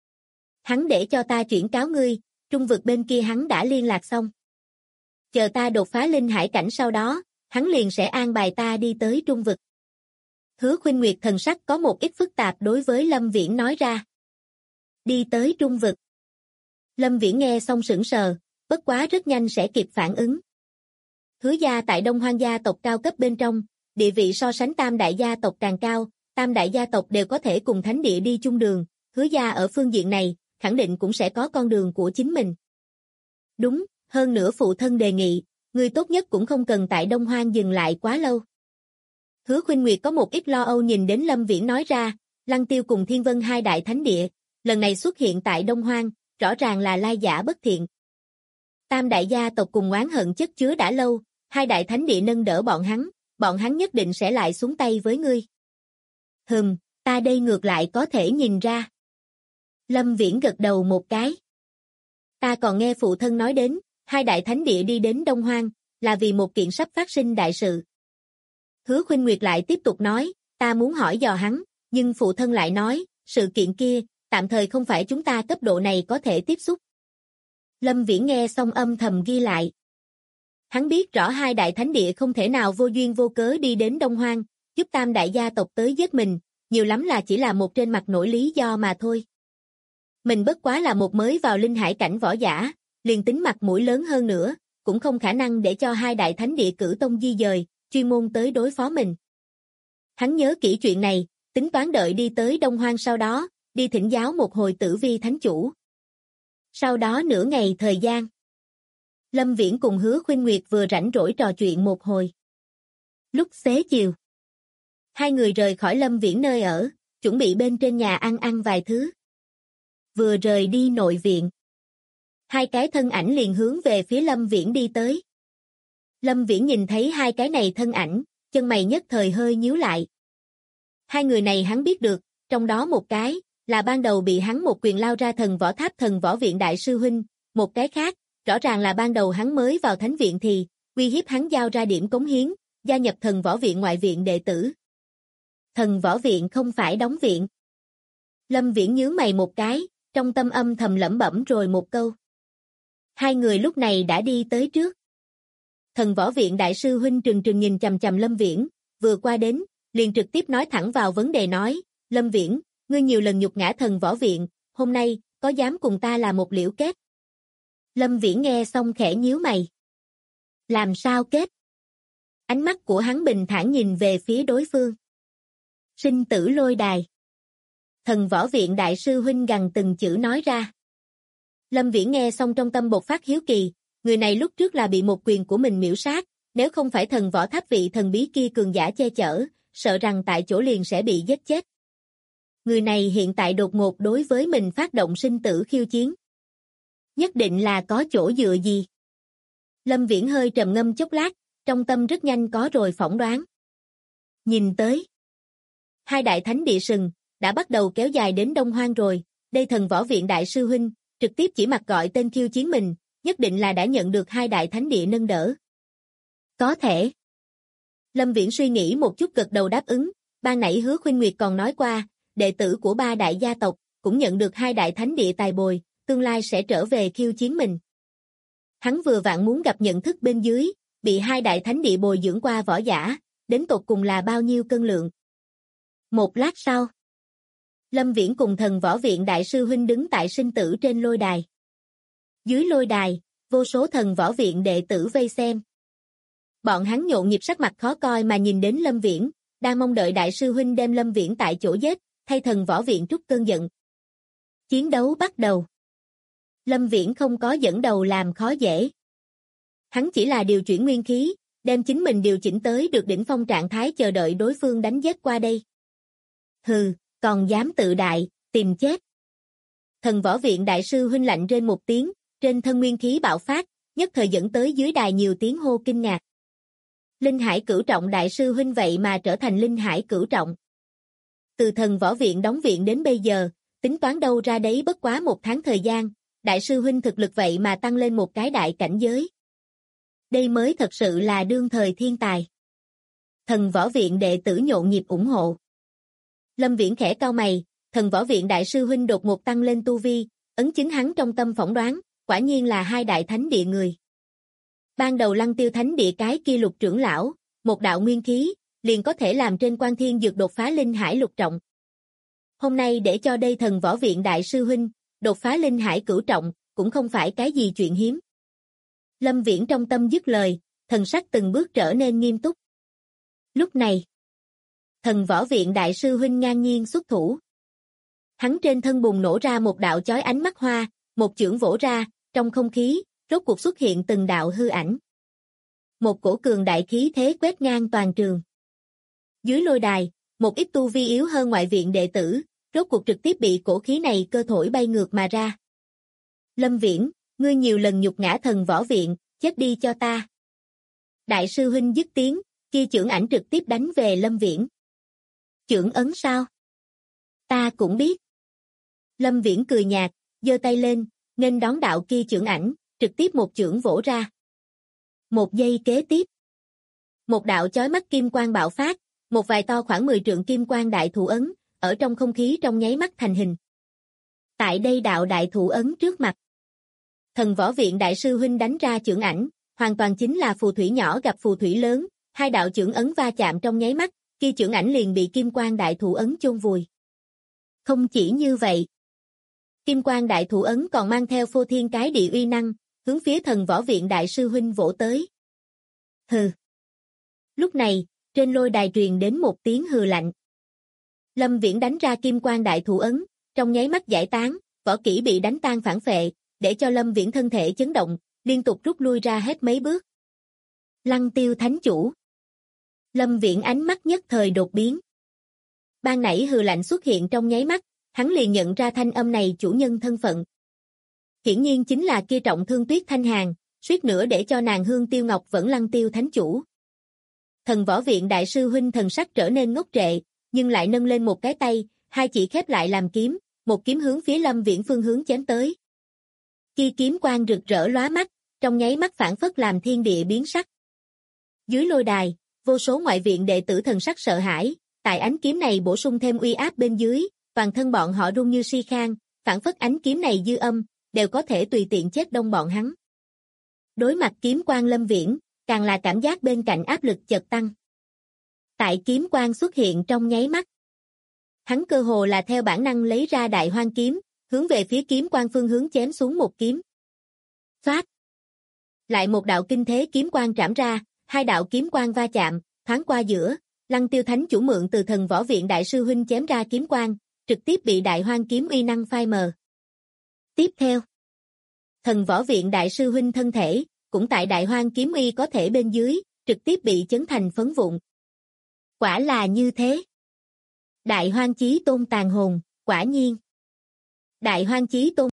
Trung vực bên kia hắn đã liên lạc xong. Chờ ta đột phá linh hải cảnh sau đó, hắn liền sẽ an bài ta đi tới Trung vực. Hứa Khuynh Nguyệt thần sắc có một ít phức tạp đối với Lâm Viễn nói ra. Đi tới Trung vực. Lâm Viễn nghe xong sững sờ, bất quá rất nhanh sẽ kịp phản ứng. Hứa gia tại Đông Hoang gia tộc cao cấp bên trong, địa vị so sánh tam đại gia tộc càng cao, tam đại gia tộc đều có thể cùng thánh địa đi chung đường, Hứa gia ở phương diện này, khẳng định cũng sẽ có con đường của chính mình. Đúng, hơn nữa phụ thân đề nghị, người tốt nhất cũng không cần tại Đông Hoang dừng lại quá lâu. Hứa Khuynh Nguyệt có một ít lo âu nhìn đến Lâm Viễn nói ra, Lăng Tiêu cùng Thiên Vân hai đại thánh địa, lần này xuất hiện tại Đông Hoang, rõ ràng là lai giả bất thiện. Tam đại gia tộc cùng oán hận chất chứa đã lâu, hai đại thánh địa nâng đỡ bọn hắn nhất định sẽ lại xuống tay với ngươi. Ta đây ngược lại có thể nhìn ra. Lâm Viễn gật đầu một cái. Ta còn nghe phụ thân nói đến, hai đại thánh địa đi đến Đông Hoang, là vì một kiện sắp phát sinh đại sự. Hứa Khuynh Nguyệt lại tiếp tục nói, ta muốn hỏi dò hắn, nhưng phụ thân lại nói, sự kiện kia, tạm thời không phải chúng ta cấp độ này có thể tiếp xúc. Lâm Viễn nghe xong âm thầm ghi lại. Hắn biết rõ hai đại thánh địa không thể nào vô duyên vô cớ đi đến Đông Hoang, giúp tam đại gia tộc tới giết mình, nhiều lắm là chỉ là một trên mặt nổi lý do mà thôi. Mình bất quá là một mới vào linh hải cảnh võ giả, liền tính mặt mũi lớn hơn nữa, cũng không khả năng để cho hai đại thánh địa cử tông di dời, chuyên môn tới đối phó mình. Hắn nhớ kỹ chuyện này, tính toán đợi đi tới Đông Hoang sau đó, đi thỉnh giáo một hồi Tử Vi thánh chủ. Sau đó nửa ngày thời gian, Lâm Viễn cùng Hứa Khuynh Nguyệt vừa rảnh rỗi trò chuyện một hồi. Lúc xế chiều, hai người rời khỏi Lâm Viễn nơi ở, chuẩn bị bên trên nhà ăn vài thứ. Vừa rời đi nội viện, hai cái thân ảnh liền hướng về phía Lâm Viễn đi tới. Lâm Viễn nhìn thấy hai cái này thân ảnh, chân mày nhất thời hơi nhíu lại. Hai người này hắn biết được, trong đó một cái là ban đầu bị hắn một quyền lao ra thần võ tháp thần võ viện đại sư huynh, một cái khác, rõ ràng là ban đầu hắn mới vào thánh viện thì, uy hiếp hắn giao ra điểm cống hiến, gia nhập thần võ viện ngoại viện đệ tử. Thần võ viện không phải đóng viện. Lâm Viễn nhướng mày một cái, trong tâm âm thầm lẩm bẩm rồi một câu. Hai người lúc này đã đi tới trước. Thần võ viện đại sư huynh trừng trừng nhìn chằm chằm Lâm Viễn, vừa qua đến, liền trực tiếp nói thẳng vào vấn đề nói, Lâm Viễn, ngươi nhiều lần nhục ngã thần võ viện, hôm nay, có dám cùng ta là một liễu kết? Lâm Viễn nghe xong khẽ nhíu mày. Làm sao kết? Ánh mắt của hắn bình thản nhìn về phía đối phương. Sinh tử lôi đài. Thần võ viện đại sư huynh gằn từng chữ nói ra. Lâm Viễn nghe xong trong tâm bộc phát hiếu kỳ, người này lúc trước là bị một quyền của mình miểu sát, nếu không phải thần võ tháp vị thần bí kia cường giả che chở, sợ rằng tại chỗ liền sẽ bị giết chết. Người này hiện tại đột ngột đối với mình phát động sinh tử khiêu chiến. Nhất định là có chỗ dựa gì. Lâm Viễn hơi trầm ngâm chốc lát, trong tâm rất nhanh có rồi phỏng đoán. Nhìn tới, hai đại thánh địa sừng đã bắt đầu kéo dài đến Đông Hoang rồi, đây thần võ viện đại sư huynh, trực tiếp chỉ mặt gọi tên khiêu chiến mình, nhất định là đã nhận được hai đại thánh địa nâng đỡ. Có thể. Lâm Viễn suy nghĩ một chút gật đầu đáp ứng, ban nãy Hứa Khuynh Nguyệt còn nói qua, đệ tử của ba đại gia tộc, cũng nhận được hai đại thánh địa tài bồi, tương lai sẽ trở về khiêu chiến mình. Hắn vừa vặn muốn gặp nhận thức bên dưới, bị hai đại thánh địa bồi dưỡng qua võ giả, đến tột cùng là bao nhiêu cân lượng. Một lát sau, Lâm Viễn cùng thần võ viện đại sư huynh đứng tại sinh tử trên lôi đài. Dưới lôi đài, vô số thần võ viện đệ tử vây xem. Bọn hắn nhộn nhịp sắc mặt khó coi mà nhìn đến Lâm Viễn, đang mong đợi đại sư huynh đem Lâm Viễn tại chỗ giết, thay thần võ viện trút cơn giận. Chiến đấu bắt đầu. Lâm Viễn không có dẫn đầu làm khó dễ. Hắn chỉ là điều chuyển nguyên khí, đem chính mình điều chỉnh tới được đỉnh phong trạng thái chờ đợi đối phương đánh giết qua đây. Hừ, còn dám tự đại, tìm chết. Thần võ viện đại sư huynh lạnh rên một tiếng, trên thân nguyên khí bạo phát, nhất thời dẫn tới dưới đài nhiều tiếng hô kinh ngạc. Linh hải cửu trọng đại sư huynh vậy mà trở thành linh hải cửu trọng. Từ thần võ viện đóng viện đến bây giờ, tính toán đâu ra đấy bất quá một tháng thời gian, đại sư huynh thực lực vậy mà tăng lên một cái đại cảnh giới. Đây mới thật sự là đương thời thiên tài. Thần võ viện đệ tử nhộn nhịp ủng hộ. Lâm Viễn khẽ cau mày, thần võ viện đại sư huynh đột ngột tăng lên tu vi, ấn chứng hắn trong tâm phỏng đoán, quả nhiên là hai đại thánh địa người. Ban đầu Lăng Tiêu thánh địa cái kia Lục trưởng lão, một đạo nguyên khí, liền có thể làm trên Quan Thiên Dược đột phá linh hải lục trọng. Hôm nay để cho đây thần võ viện đại sư huynh, đột phá linh hải cửu trọng, cũng không phải cái gì chuyện hiếm. Lâm Viễn trong tâm dứt lời, thần sắc từng bước trở nên nghiêm túc. Lúc này, thần võ viện đại sư huynh ngang nhiên xuất thủ. Hắn trên thân bùng nổ ra một đạo chói ánh mắt hoa, một chưởng vỗ ra, trong không khí, rốt cuộc xuất hiện từng đạo hư ảnh. Một cổ cường đại khí thế quét ngang toàn trường. Dưới lôi đài, một ít tu vi yếu hơn ngoại viện đệ tử, rốt cuộc trực tiếp bị cổ khí này cơ thổi bay ngược mà ra. Lâm Viễn, ngươi nhiều lần nhục ngã thần võ viện, chết đi cho ta. Đại sư huynh dứt tiếng, kia chưởng ảnh trực tiếp đánh về Lâm Viễn. Chưởng ấn sao? Ta cũng biết. Lâm Viễn cười nhạt, giơ tay lên, nghênh đón đạo kia chưởng ảnh, trực tiếp một chưởng vỗ ra. Một giây kế tiếp, một đạo chói mắt kim quang bạo phát, một vài to khoảng 10 trượng kim quang đại thủ ấn, ở trong không khí trong nháy mắt thành hình. Tại đây đạo đại thủ ấn trước mặt, thần võ viện đại sư huynh đánh ra chưởng ảnh, hoàn toàn chính là phù thủy nhỏ gặp phù thủy lớn, hai đạo chưởng ấn va chạm trong nháy mắt, kia chưởng ảnh liền bị kim quang đại thủ ấn chôn vùi. Không chỉ như vậy, kim quang đại thủ ấn còn mang theo phô thiên cái địa uy năng, hướng phía thần võ viện đại sư huynh vỗ tới. Hừ. Lúc này, trên lôi đài truyền đến một tiếng hừ lạnh. Lâm Viễn đánh ra kim quang đại thủ ấn, trong nháy mắt giải tán, võ kỹ bị đánh tan phản phệ, để cho Lâm Viễn thân thể chấn động, liên tục rút lui ra hết mấy bước. Lăng Tiêu thánh chủ. Lâm Viễn ánh mắt nhất thời đột biến. Ban nãy hừ lạnh xuất hiện trong nháy mắt, hắn liền nhận ra thanh âm này chủ nhân thân phận. Hiển nhiên chính là kia trọng thương Tuyết Thanh Hàn, suýt nữa để cho nàng Hương Tiêu Ngọc vẫn Lăng Tiêu thánh chủ. Thần võ viện đại sư huynh thần sắc trở nên ngốc trệ, nhưng lại nâng lên một cái tay, hai chỉ khép lại làm kiếm, một kiếm hướng phía Lâm Viễn phương hướng chém tới. Kia kiếm quang rực rỡ lóa mắt, trong nháy mắt phản phất làm thiên địa biến sắc. Dưới lôi đài, vô số ngoại viện đệ tử thần sắc sợ hãi, tại ánh kiếm này bổ sung thêm uy áp bên dưới, toàn thân bọn họ run như si khang, phản phất ánh kiếm này dư âm, đều có thể tùy tiện chết đông bọn hắn. Đối mặt kiếm quang Lâm Viễn, càng là cảm giác bên cạnh áp lực chợt tăng. Tại kiếm quang xuất hiện trong nháy mắt, hắn cơ hồ là theo bản năng lấy ra đại hoang kiếm, hướng về phía kiếm quang phương hướng chém xuống một kiếm. Phát! Lại một đạo kinh thế kiếm quang trảm ra, hai đạo kiếm quang va chạm, thoáng qua giữa, Lăng Tiêu thánh chủ mượn từ thần võ viện đại sư huynh chém ra kiếm quang, trực tiếp bị đại hoang kiếm uy năng phai mờ. Tiếp theo, thần võ viện đại sư huynh thân thể, cũng tại đại hoang kiếm uy có thể bên dưới, trực tiếp bị chấn thành phấn vụn. Quả là như thế. Đại hoang chí tôn tàn hồn, quả nhiên. Đại hoang chí tôn.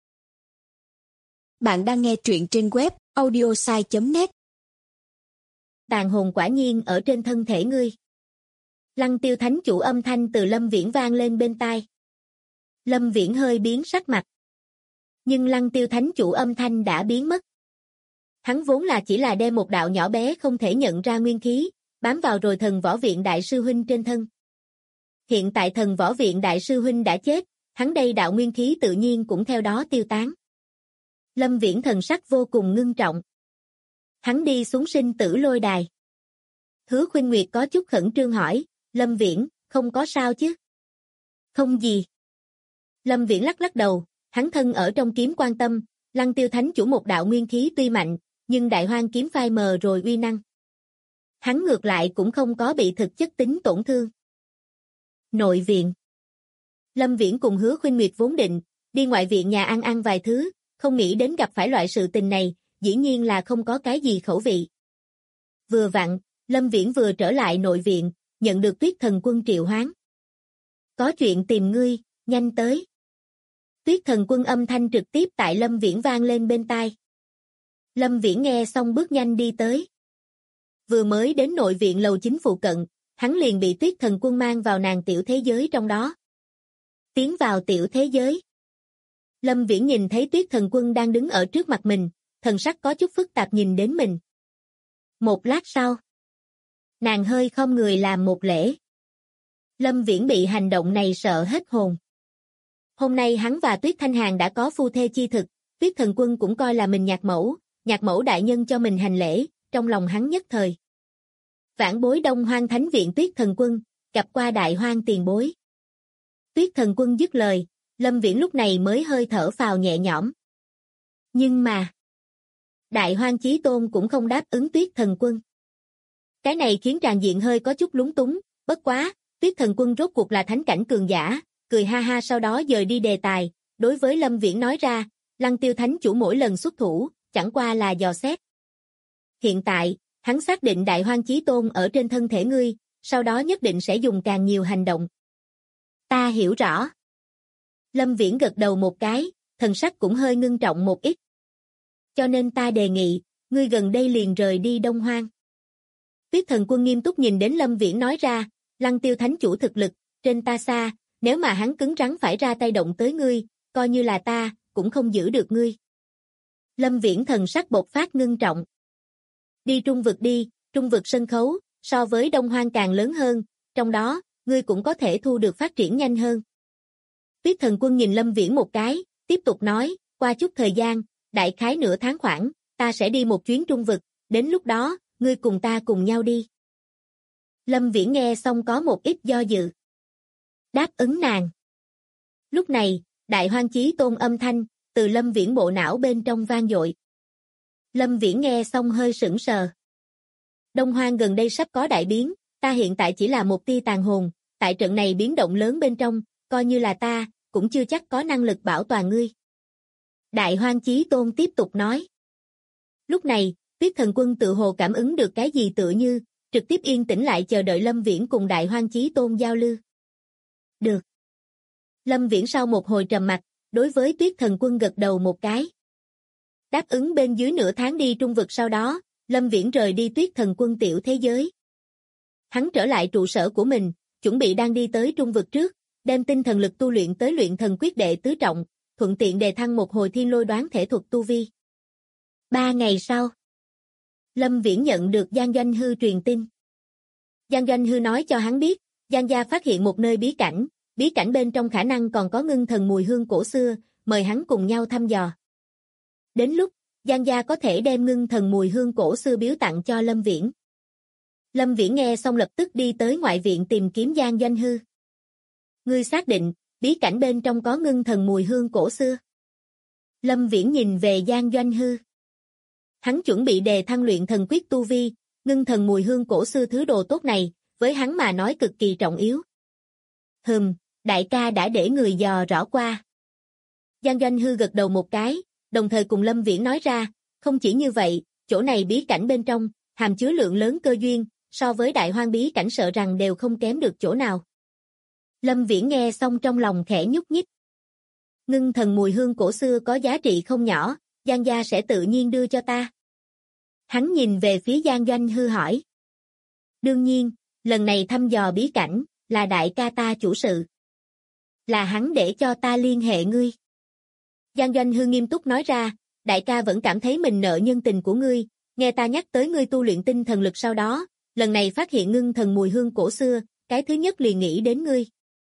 Bạn đang nghe truyện trên web audiosai.net. Tàn hồn quả nhiên ở trên thân thể ngươi. Lăng Tiêu thánh chủ âm thanh từ Lâm Viễn vang lên bên tai. Lâm Viễn hơi biến sắc mặt. Nhưng Lăng Tiêu thánh chủ âm thanh đã biến mất. Hắn vốn là chỉ là đem một đạo nhỏ bé không thể nhận ra nguyên khí, bám vào rồi thần võ viện đại sư huynh trên thân. Hiện tại thần võ viện đại sư huynh đã chết, hắn đây đạo nguyên khí tự nhiên cũng theo đó tiêu tán. Lâm Viễn thần sắc vô cùng ngưng trọng. Hắn đi xuống sinh tử lôi đài. Hứa Khuynh Nguyệt có chút khẩn trương hỏi, Lâm Viễn, không có sao chứ? Không gì. Lâm Viễn lắc lắc đầu, hắn thân ở trong kiếm quan tâm, Lăng Tiêu thánh chủ một đạo nguyên khí tuy mạnh, nhưng đại hoang kiếm phai mờ rồi uy năng. Hắn ngược lại cũng không có bị thực chất tính tổn thương. Nội viện. Lâm Viễn cùng Hứa Khuynh Nguyệt vốn định đi ngoại viện nhà ăn vài thứ, không nghĩ đến gặp phải loại sự tình này, dĩ nhiên là không có cái gì khẩu vị. Vừa vặn, Lâm Viễn vừa trở lại nội viện, nhận được Tuyết Thần Quân triệu hoán. Có chuyện tìm ngươi, nhanh tới. Tuyết Thần Quân âm thanh trực tiếp tại Lâm Viễn vang lên bên tai. Lâm Viễn nghe xong bước nhanh đi tới. Vừa mới đến nội viện lầu chính phụ cận, hắn liền bị Tuyết Thần Quân mang vào nàng tiểu thế giới trong đó. Tiến vào tiểu thế giới. Lâm Viễn nhìn thấy Tuyết Thần Quân đang đứng ở trước mặt mình, thần sắc có chút phức tạp nhìn đến mình. Một lát sau, Nàng hơi khom người làm một lễ. Lâm Viễn bị hành động này sợ hết hồn. Hôm nay hắn và Tuyết Thanh Hàn đã có phu thê chi thực, Tuyết Thần Quân cũng coi là mình nhạc mẫu đại nhân cho mình hành lễ, trong lòng hắn nhất thời. Vãn bối Đông Hoang Thánh Viện Tuyết Thần Quân, gặp qua Đại Hoang tiền bối. Tuyết Thần Quân dứt lời, Lâm Viễn lúc này mới hơi thở phào nhẹ nhõm. Nhưng mà, Đại Hoang Chí Tôn cũng không đáp ứng Tuyết Thần Quân. Cái này khiến tràng diện hơi có chút lúng túng, bất quá, Tuyết Thần Quân rốt cuộc là thánh cảnh cường giả, cười ha ha sau đó dời đi đề tài, đối với Lâm Viễn nói ra, Lăng Tiêu Thánh chủ mỗi lần xuất thủ, chẳng qua là dò xét. Hiện tại, hắn xác định Đại Hoang Chí Tôn ở trên thân thể ngươi, sau đó nhất định sẽ dùng càng nhiều hành động. Ta hiểu rõ. Lâm Viễn gật đầu một cái, thần sắc cũng hơi ngưng trọng một ít. Cho nên ta đề nghị, ngươi gần đây liền rời đi Đông Hoang. Tuyết Thần Quân nghiêm túc nhìn đến Lâm Viễn nói ra, Lăng Tiêu Thánh chủ thực lực, trên ta xa, nếu mà hắn cứng rắn phải ra tay động tới ngươi, coi như là ta, cũng không giữ được ngươi. Lâm Viễn thần sắc bộc phát ngưng trọng. Đi Trung vực đi, Trung vực sân khấu, so với Đông Hoang càng lớn hơn, trong đó, ngươi cũng có thể thu được phát triển nhanh hơn. Tuyết Thần Quân nhìn Lâm Viễn một cái, tiếp tục nói, qua chút thời gian, đại khái nửa tháng khoảng, ta sẽ đi một chuyến Trung vực, đến lúc đó, ngươi cùng ta cùng nhau đi. Lâm Viễn nghe xong có một ít do dự. Đáp ứng nàng. Lúc này, Đại Hoang Chí Tôn âm thanh, từ Lâm Viễn bộ não bên trong vang dội. Lâm Viễn nghe xong hơi sững sờ. Đông Hoang gần đây sắp có đại biến, ta hiện tại chỉ là một tia tàn hồn, tại trận này biến động lớn bên trong, coi như là ta, cũng chưa chắc có năng lực bảo toàn ngươi. Đại Hoang Chí Tôn tiếp tục nói. Lúc này, Tuyết Thần Quân tự hồ cảm ứng được cái gì tựa như, trực tiếp yên tĩnh lại chờ đợi Lâm Viễn cùng Đại Hoang Chí Tôn giao lưu. Được. Lâm Viễn sau một hồi trầm mặc, đối với Tuyết Thần Quân gật đầu một cái. Đáp ứng bên dưới nửa tháng đi Trung vực sau đó, Lâm Viễn rời đi Tuyết Thần Quân tiểu thế giới. Hắn trở lại trụ sở của mình, chuẩn bị đang đi tới Trung vực trước, đem tinh thần lực tu luyện tới luyện thần quyết đệ tứ trọng, thuận tiện đề thăng một hồi thiên lôi đoán thể thuật tu vi. 3 ngày sau, Lâm Viễn nhận được Giang Doanh Hư truyền tin. Giang Doanh Hư nói cho hắn biết, Giang gia phát hiện một nơi bí cảnh bên trong khả năng còn có ngưng thần mùi hương cổ xưa, mời hắn cùng nhau thăm dò. Đến lúc, Giang gia có thể đem ngưng thần mùi hương cổ xưa biếu tặng cho Lâm Viễn. Lâm Viễn nghe xong lập tức đi tới ngoại viện tìm kiếm Giang Doanh Hư. Ngươi xác định, bí cảnh bên trong có ngưng thần mùi hương cổ xưa. Lâm Viễn nhìn về Giang Doanh Hư. Hắn chuẩn bị đề thăng luyện thần quyết tu vi, ngưng thần mùi hương cổ xưa thứ đồ tốt này, với hắn mà nói cực kỳ trọng yếu. Đại ca đã để người dò rõ qua. Giang Doanh Hư gật đầu một cái, đồng thời cùng Lâm Viễn nói ra, không chỉ như vậy, chỗ này bí cảnh bên trong, hàm chứa lượng lớn cơ duyên, so với Đại Hoang bí cảnh sợ rằng đều không kém được chỗ nào. Lâm Viễn nghe xong trong lòng khẽ nhúc nhích. Ngưng thần mùi hương cổ xưa có giá trị không nhỏ, Giang gia sẽ tự nhiên đưa cho ta. Hắn nhìn về phía Giang Doanh Hư hỏi. Đương nhiên, lần này thăm dò bí cảnh, là đại ca ta chủ sự. Là hắn để cho ta liên hệ ngươi. Giang Doanh Hư nghiêm túc nói ra, đại ca vẫn cảm thấy mình nợ nhân tình của ngươi, nghe ta nhắc tới ngươi tu luyện tinh thần lực sau đó, lần này phát hiện ngưng thần mùi hương cổ xưa, cái thứ nhất liền nghĩ đến ngươi.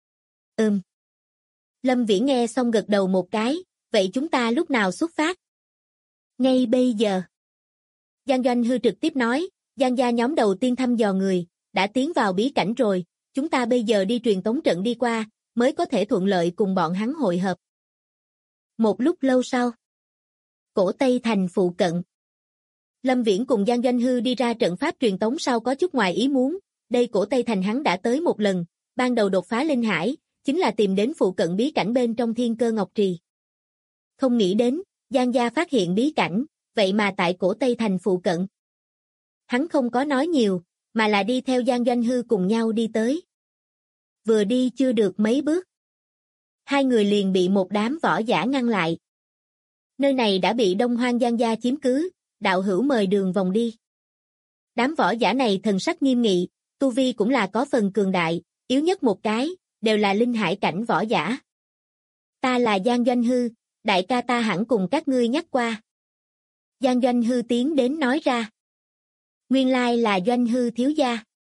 Lâm Viễn nghe xong gật đầu một cái, vậy chúng ta lúc nào xuất phát? Ngay bây giờ. Giang Doanh Hư trực tiếp nói, Giang gia nhóm đầu tiên thăm dò người, đã tiến vào bí cảnh rồi, chúng ta bây giờ đi truyền tống trận đi qua, mới có thể thuận lợi cùng bọn hắn hội hợp. Một lúc lâu sau, Cổ Tây Thành phụ cận. Lâm Viễn cùng Giang Doanh Hư đi ra trận pháp truyền tống sau có chút ngoài ý muốn, đây Cổ Tây Thành hắn đã tới một lần, ban đầu đột phá linh hải, chính là tìm đến phụ cận bí cảnh bên trong Thiên Cơ Ngọc Trì. Không nghĩ đến, Giang gia phát hiện bí cảnh, vậy mà tại Cổ Tây Thành phụ cận. Hắn không có nói nhiều, mà là đi theo Giang Doanh Hư cùng nhau đi tới. Vừa đi chưa được mấy bước, hai người liền bị một đám võ giả ngăn lại. Nơi này đã bị Đông Hoang Giang gia chiếm cứ, đạo hữu mời đường vòng đi. Đám võ giả này thần sắc nghiêm nghị, tu vi cũng là có phần cường đại, yếu nhất một cái, đều là linh hải cảnh võ giả. Ta là Giang Doanh Hư, đại ca ta hẳn cùng các ngươi nhắc qua. Giang Doanh Hư tiến đến nói ra. Nguyên lai là Doanh Hư thiếu gia.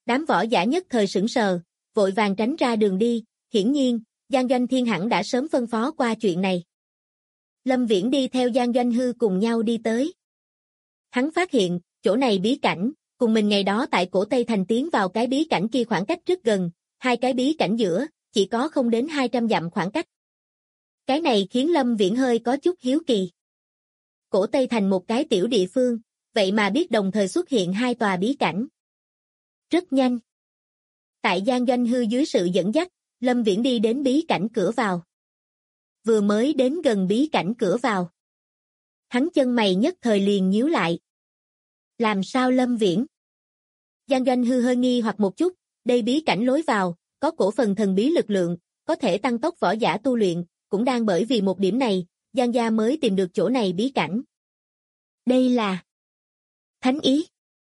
Đám võ giả nhất thời sững sờ, vội vàng tránh ra đường đi, hiển nhiên, Giang Doanh Thiên hẳn đã sớm phân phó qua chuyện này. Lâm Viễn đi theo Giang Doanh Hư cùng nhau đi tới. Hắn phát hiện, chỗ này bí cảnh, cùng mình ngày đó tại cổ Tây Thành tiến vào cái bí cảnh kia khoảng cách rất gần, hai cái bí cảnh giữa, chỉ có không đến 200 dặm khoảng cách. Cái này khiến Lâm Viễn hơi có chút hiếu kỳ. Cổ Tây Thành một cái tiểu địa phương, vậy mà biết đồng thời xuất hiện hai tòa bí cảnh. Rất nhanh. Tại Giang Doanh Hư dưới sự dẫn dắt, Lâm Viễn đi đến bí cảnh cửa vào. Vừa mới đến gần bí cảnh cửa vào. Hắn chân mày nhất thời liền nhíu lại. Làm sao Lâm Viễn? Giang Doanh Hư hơi nghi hoặc một chút, đây bí cảnh lối vào, có cổ phần thần bí lực lượng, có thể tăng tốc võ giả tu luyện, cũng đang bởi vì một điểm này, Giang gia mới tìm được chỗ này bí cảnh. Đây là thánh ý.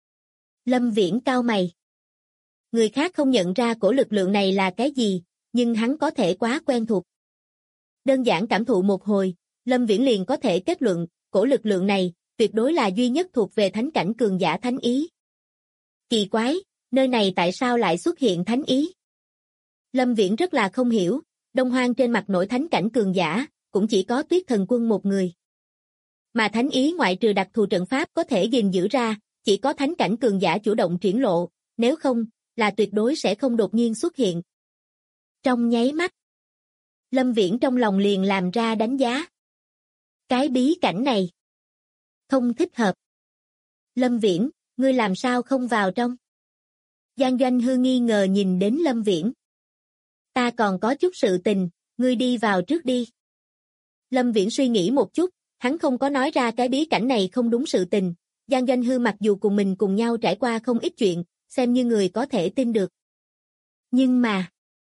Lâm Viễn cau mày. Người khác không nhận ra cổ lực lượng này là cái gì, nhưng hắn có thể quá quen thuộc. Đơn giản cảm thụ một hồi, Lâm Viễn liền có thể kết luận, cổ lực lượng này, tuyệt đối là duy nhất thuộc về thánh cảnh cường giả thánh ý. Kỳ quái, nơi này tại sao lại xuất hiện thánh ý? Lâm Viễn rất là không hiểu, Đông Hoang trên mặt nổi thánh cảnh cường giả, cũng chỉ có Tuyết Thần Quân một người. Mà thánh ý ngoại trừ đặc thù trận pháp có thể gìn giữ ra, chỉ có thánh cảnh cường giả chủ động triển lộ, nếu không, là tuyệt đối sẽ không đột nhiên xuất hiện. Trong nháy mắt, Lâm Viễn trong lòng liền làm ra đánh giá. Cái bí cảnh này không thích hợp. Lâm Viễn, ngươi làm sao không vào trong? Giang Doanh Hư nghi ngờ nhìn đến Lâm Viễn. Ta còn có chút sự tình, ngươi đi vào trước đi. Lâm Viễn suy nghĩ một chút, hắn không có nói ra cái bí cảnh này không đúng sự tình. Giang Doanh Hư mặc dù cùng mình cùng nhau trải qua không ít chuyện, xem như người có thể tin được. Nhưng mà,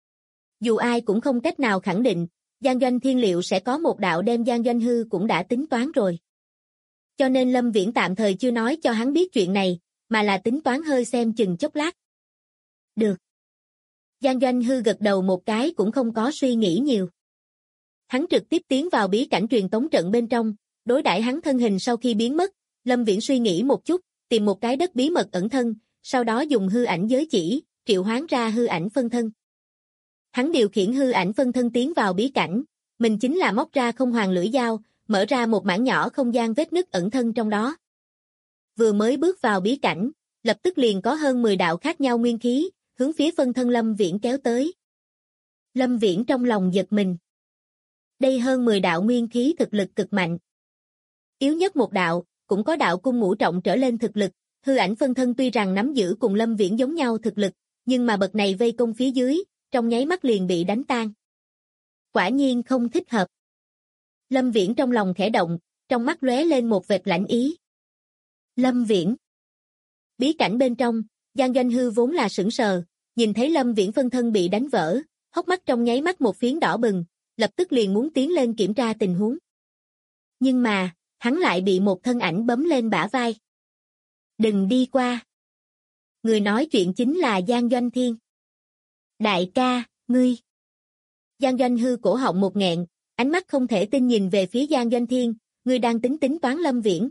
dù ai cũng không cách nào khẳng định, Giang Doanh Thiên liệu sẽ có một đạo đem Giang Doanh Hư cũng đã tính toán rồi. Cho nên Lâm Viễn tạm thời chưa nói cho hắn biết chuyện này, mà là tính toán hơi xem chừng chốc lát. Được. Giang Doanh Hư gật đầu một cái cũng không có suy nghĩ nhiều. Hắn trực tiếp tiến vào bí cảnh truyền tống trận bên trong, đối đãi hắn thân hình sau khi biến mất, Lâm Viễn suy nghĩ một chút, tìm một cái đất bí mật ẩn thân, sau đó dùng hư ảnh giới chỉ, triệu hoán ra hư ảnh phân thân. Hắn điều khiển hư ảnh phân thân tiến vào bí cảnh, mình chính là móc ra không hoàng lưỡi dao, mở ra một mảng nhỏ không gian vết nứt ẩn thân trong đó. Vừa mới bước vào bí cảnh, lập tức liền có hơn 10 đạo khác nhau nguyên khí, hướng phía phân thân Lâm Viễn kéo tới. Lâm Viễn trong lòng giật mình. Đây hơn 10 đạo nguyên khí thực lực cực mạnh. Yếu nhất một đạo, cũng có đạo cung ngũ trọng trở lên thực lực, hư ảnh phân thân tuy rằng nắm giữ cùng Lâm Viễn giống nhau thực lực, nhưng mà bậc này vây công phía dưới, trong nháy mắt liền bị đánh tan. Quả nhiên không thích hợp. Lâm Viễn trong lòng khẽ động, trong mắt lóe lên một vệt lạnh ý. Lâm Viễn. Bí cảnh bên trong, Giang Doanh Hư vốn là sững sờ, nhìn thấy Lâm Viễn phân thân bị đánh vỡ, hốc mắt trong nháy mắt một phiến đỏ bừng, lập tức liền muốn tiến lên kiểm tra tình huống. Nhưng mà, hắn lại bị một thân ảnh bấm lên bả vai. Đừng đi qua. Người nói chuyện chính là Giang Doanh Thiên. Đại ca, ngươi. Giang Doanh Hư cổ họng một nghẹn, ánh mắt không thể tin nhìn về phía Giang Doanh Thiên, ngươi đang tính toán Lâm Viễn.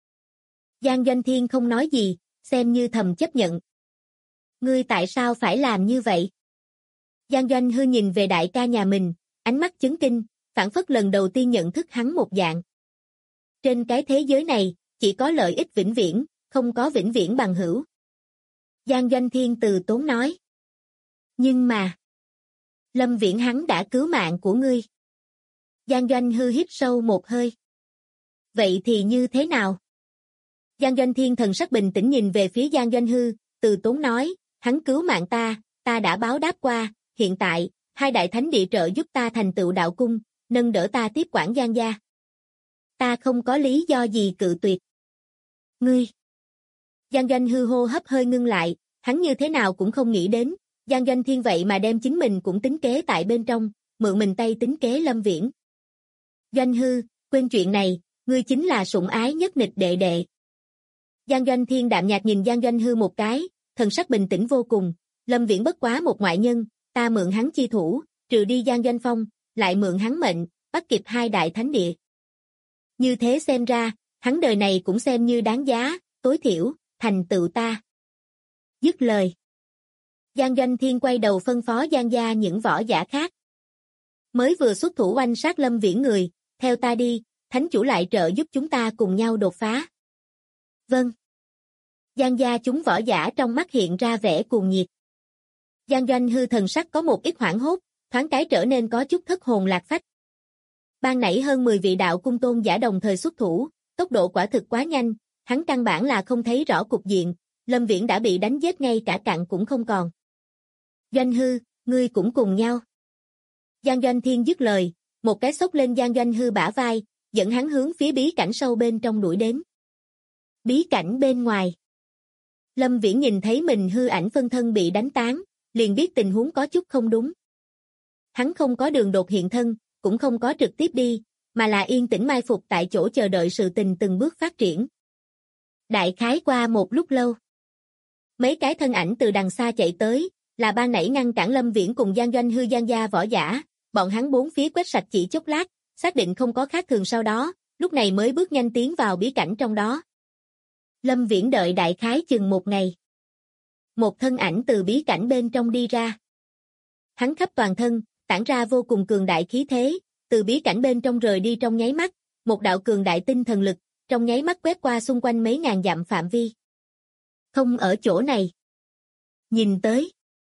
Giang Doanh Thiên không nói gì, xem như thầm chấp nhận. Ngươi tại sao phải làm như vậy? Giang Doanh Hư nhìn về đại ca nhà mình, ánh mắt chấn kinh, phảng phất lần đầu tiên nhận thức hắn một dạng. Trên cái thế giới này, chỉ có lợi ích vĩnh viễn, không có vĩnh viễn bằng hữu. Giang Doanh Thiên từ tốn nói. Nhưng mà, Lâm Viễn hắn đã cứu mạng của ngươi. Giang Doanh Hư hít sâu một hơi. Vậy thì như thế nào? Giang Doanh Thiên thần sắc bình tĩnh nhìn về phía Giang Doanh Hư, từ tốn nói, hắn cứu mạng ta đã báo đáp qua, hiện tại, hai đại thánh địa trợ giúp ta thành tựu đạo cung, nâng đỡ ta tiếp quản Giang gia. Ta không có lý do gì cự tuyệt. Ngươi. Giang Doanh Hư hô hấp hơi ngưng lại, hắn như thế nào cũng không nghĩ đến, Giang Doanh Thiên vậy mà đem chính mình cũng tính kế tại bên trong, mượn mình tay tính kế Lâm Viễn. Doanh Hư, quên chuyện này, ngươi chính là sủng ái nhất nịch đệ đệ. Giang Doanh Thiên đạm nhạt nhìn Giang Doanh Hư một cái, thần sắc bình tĩnh vô cùng, Lâm Viễn bất quá một ngoại nhân, ta mượn hắn chi thủ, trừ đi Giang Doanh Phong, lại mượn hắn mệnh, bắt kịp hai đại thánh địa. Như thế xem ra, hắn đời này cũng xem như đáng giá, tối thiểu, thành tựu ta. Dứt lời. Giang Doanh Thiên quay đầu phân phó Giang gia những võ giả khác. Mới vừa xuất thủ oanh sát Lâm Viễn người, theo ta đi, thánh chủ lại trợ giúp chúng ta cùng nhau đột phá. Vâng. Giang gia chúng võ giả trong mắt hiện ra vẻ cuồng nhiệt. Giang Doanh Hư thần sắc có một ít hoảng hốt, thoáng cái trở nên có chút thất hồn lạc phách. Ban nãy hơn 10 vị đạo cung tôn giả đồng thời xuất thủ, tốc độ quả thực quá nhanh, hắn căn bản là không thấy rõ cục diện, Lâm Viễn đã bị đánh giết ngay cả cặn cũng không còn. Doanh Hư, ngươi cũng cùng nhau. Giang Doanh Thiên dứt lời, một cái xốc lên Giang Doanh Hư bả vai, dẫn hắn hướng phía bí cảnh sâu bên trong đuổi đến. Bí cảnh bên ngoài. Lâm Viễn nhìn thấy mình hư ảnh phân thân bị đánh tán, liền biết tình huống có chút không đúng. Hắn không có đường đột hiện thân, cũng không có trực tiếp đi, mà là yên tĩnh mai phục tại chỗ chờ đợi sự tình từng bước phát triển. Đại khái qua một lúc lâu. Mấy cái thân ảnh từ đằng xa chạy tới, là ban nãy ngăn cản Lâm Viễn cùng Giang Doanh Hư Giang gia võ giả, bọn hắn bốn phía quét sạch chỉ chốc lát, xác định không có khác thường sau đó, lúc này mới bước nhanh tiến vào bí cảnh trong đó. Lâm Viễn đợi đại khái chừng một ngày. Một thân ảnh từ bí cảnh bên trong đi ra. Hắn khắp toàn thân, tản ra vô cùng cường đại khí thế, từ bí cảnh bên trong rời đi trong nháy mắt, một đạo cường đại tinh thần lực, trong nháy mắt quét qua xung quanh mấy ngàn dặm phạm vi. Không ở chỗ này. Nhìn tới.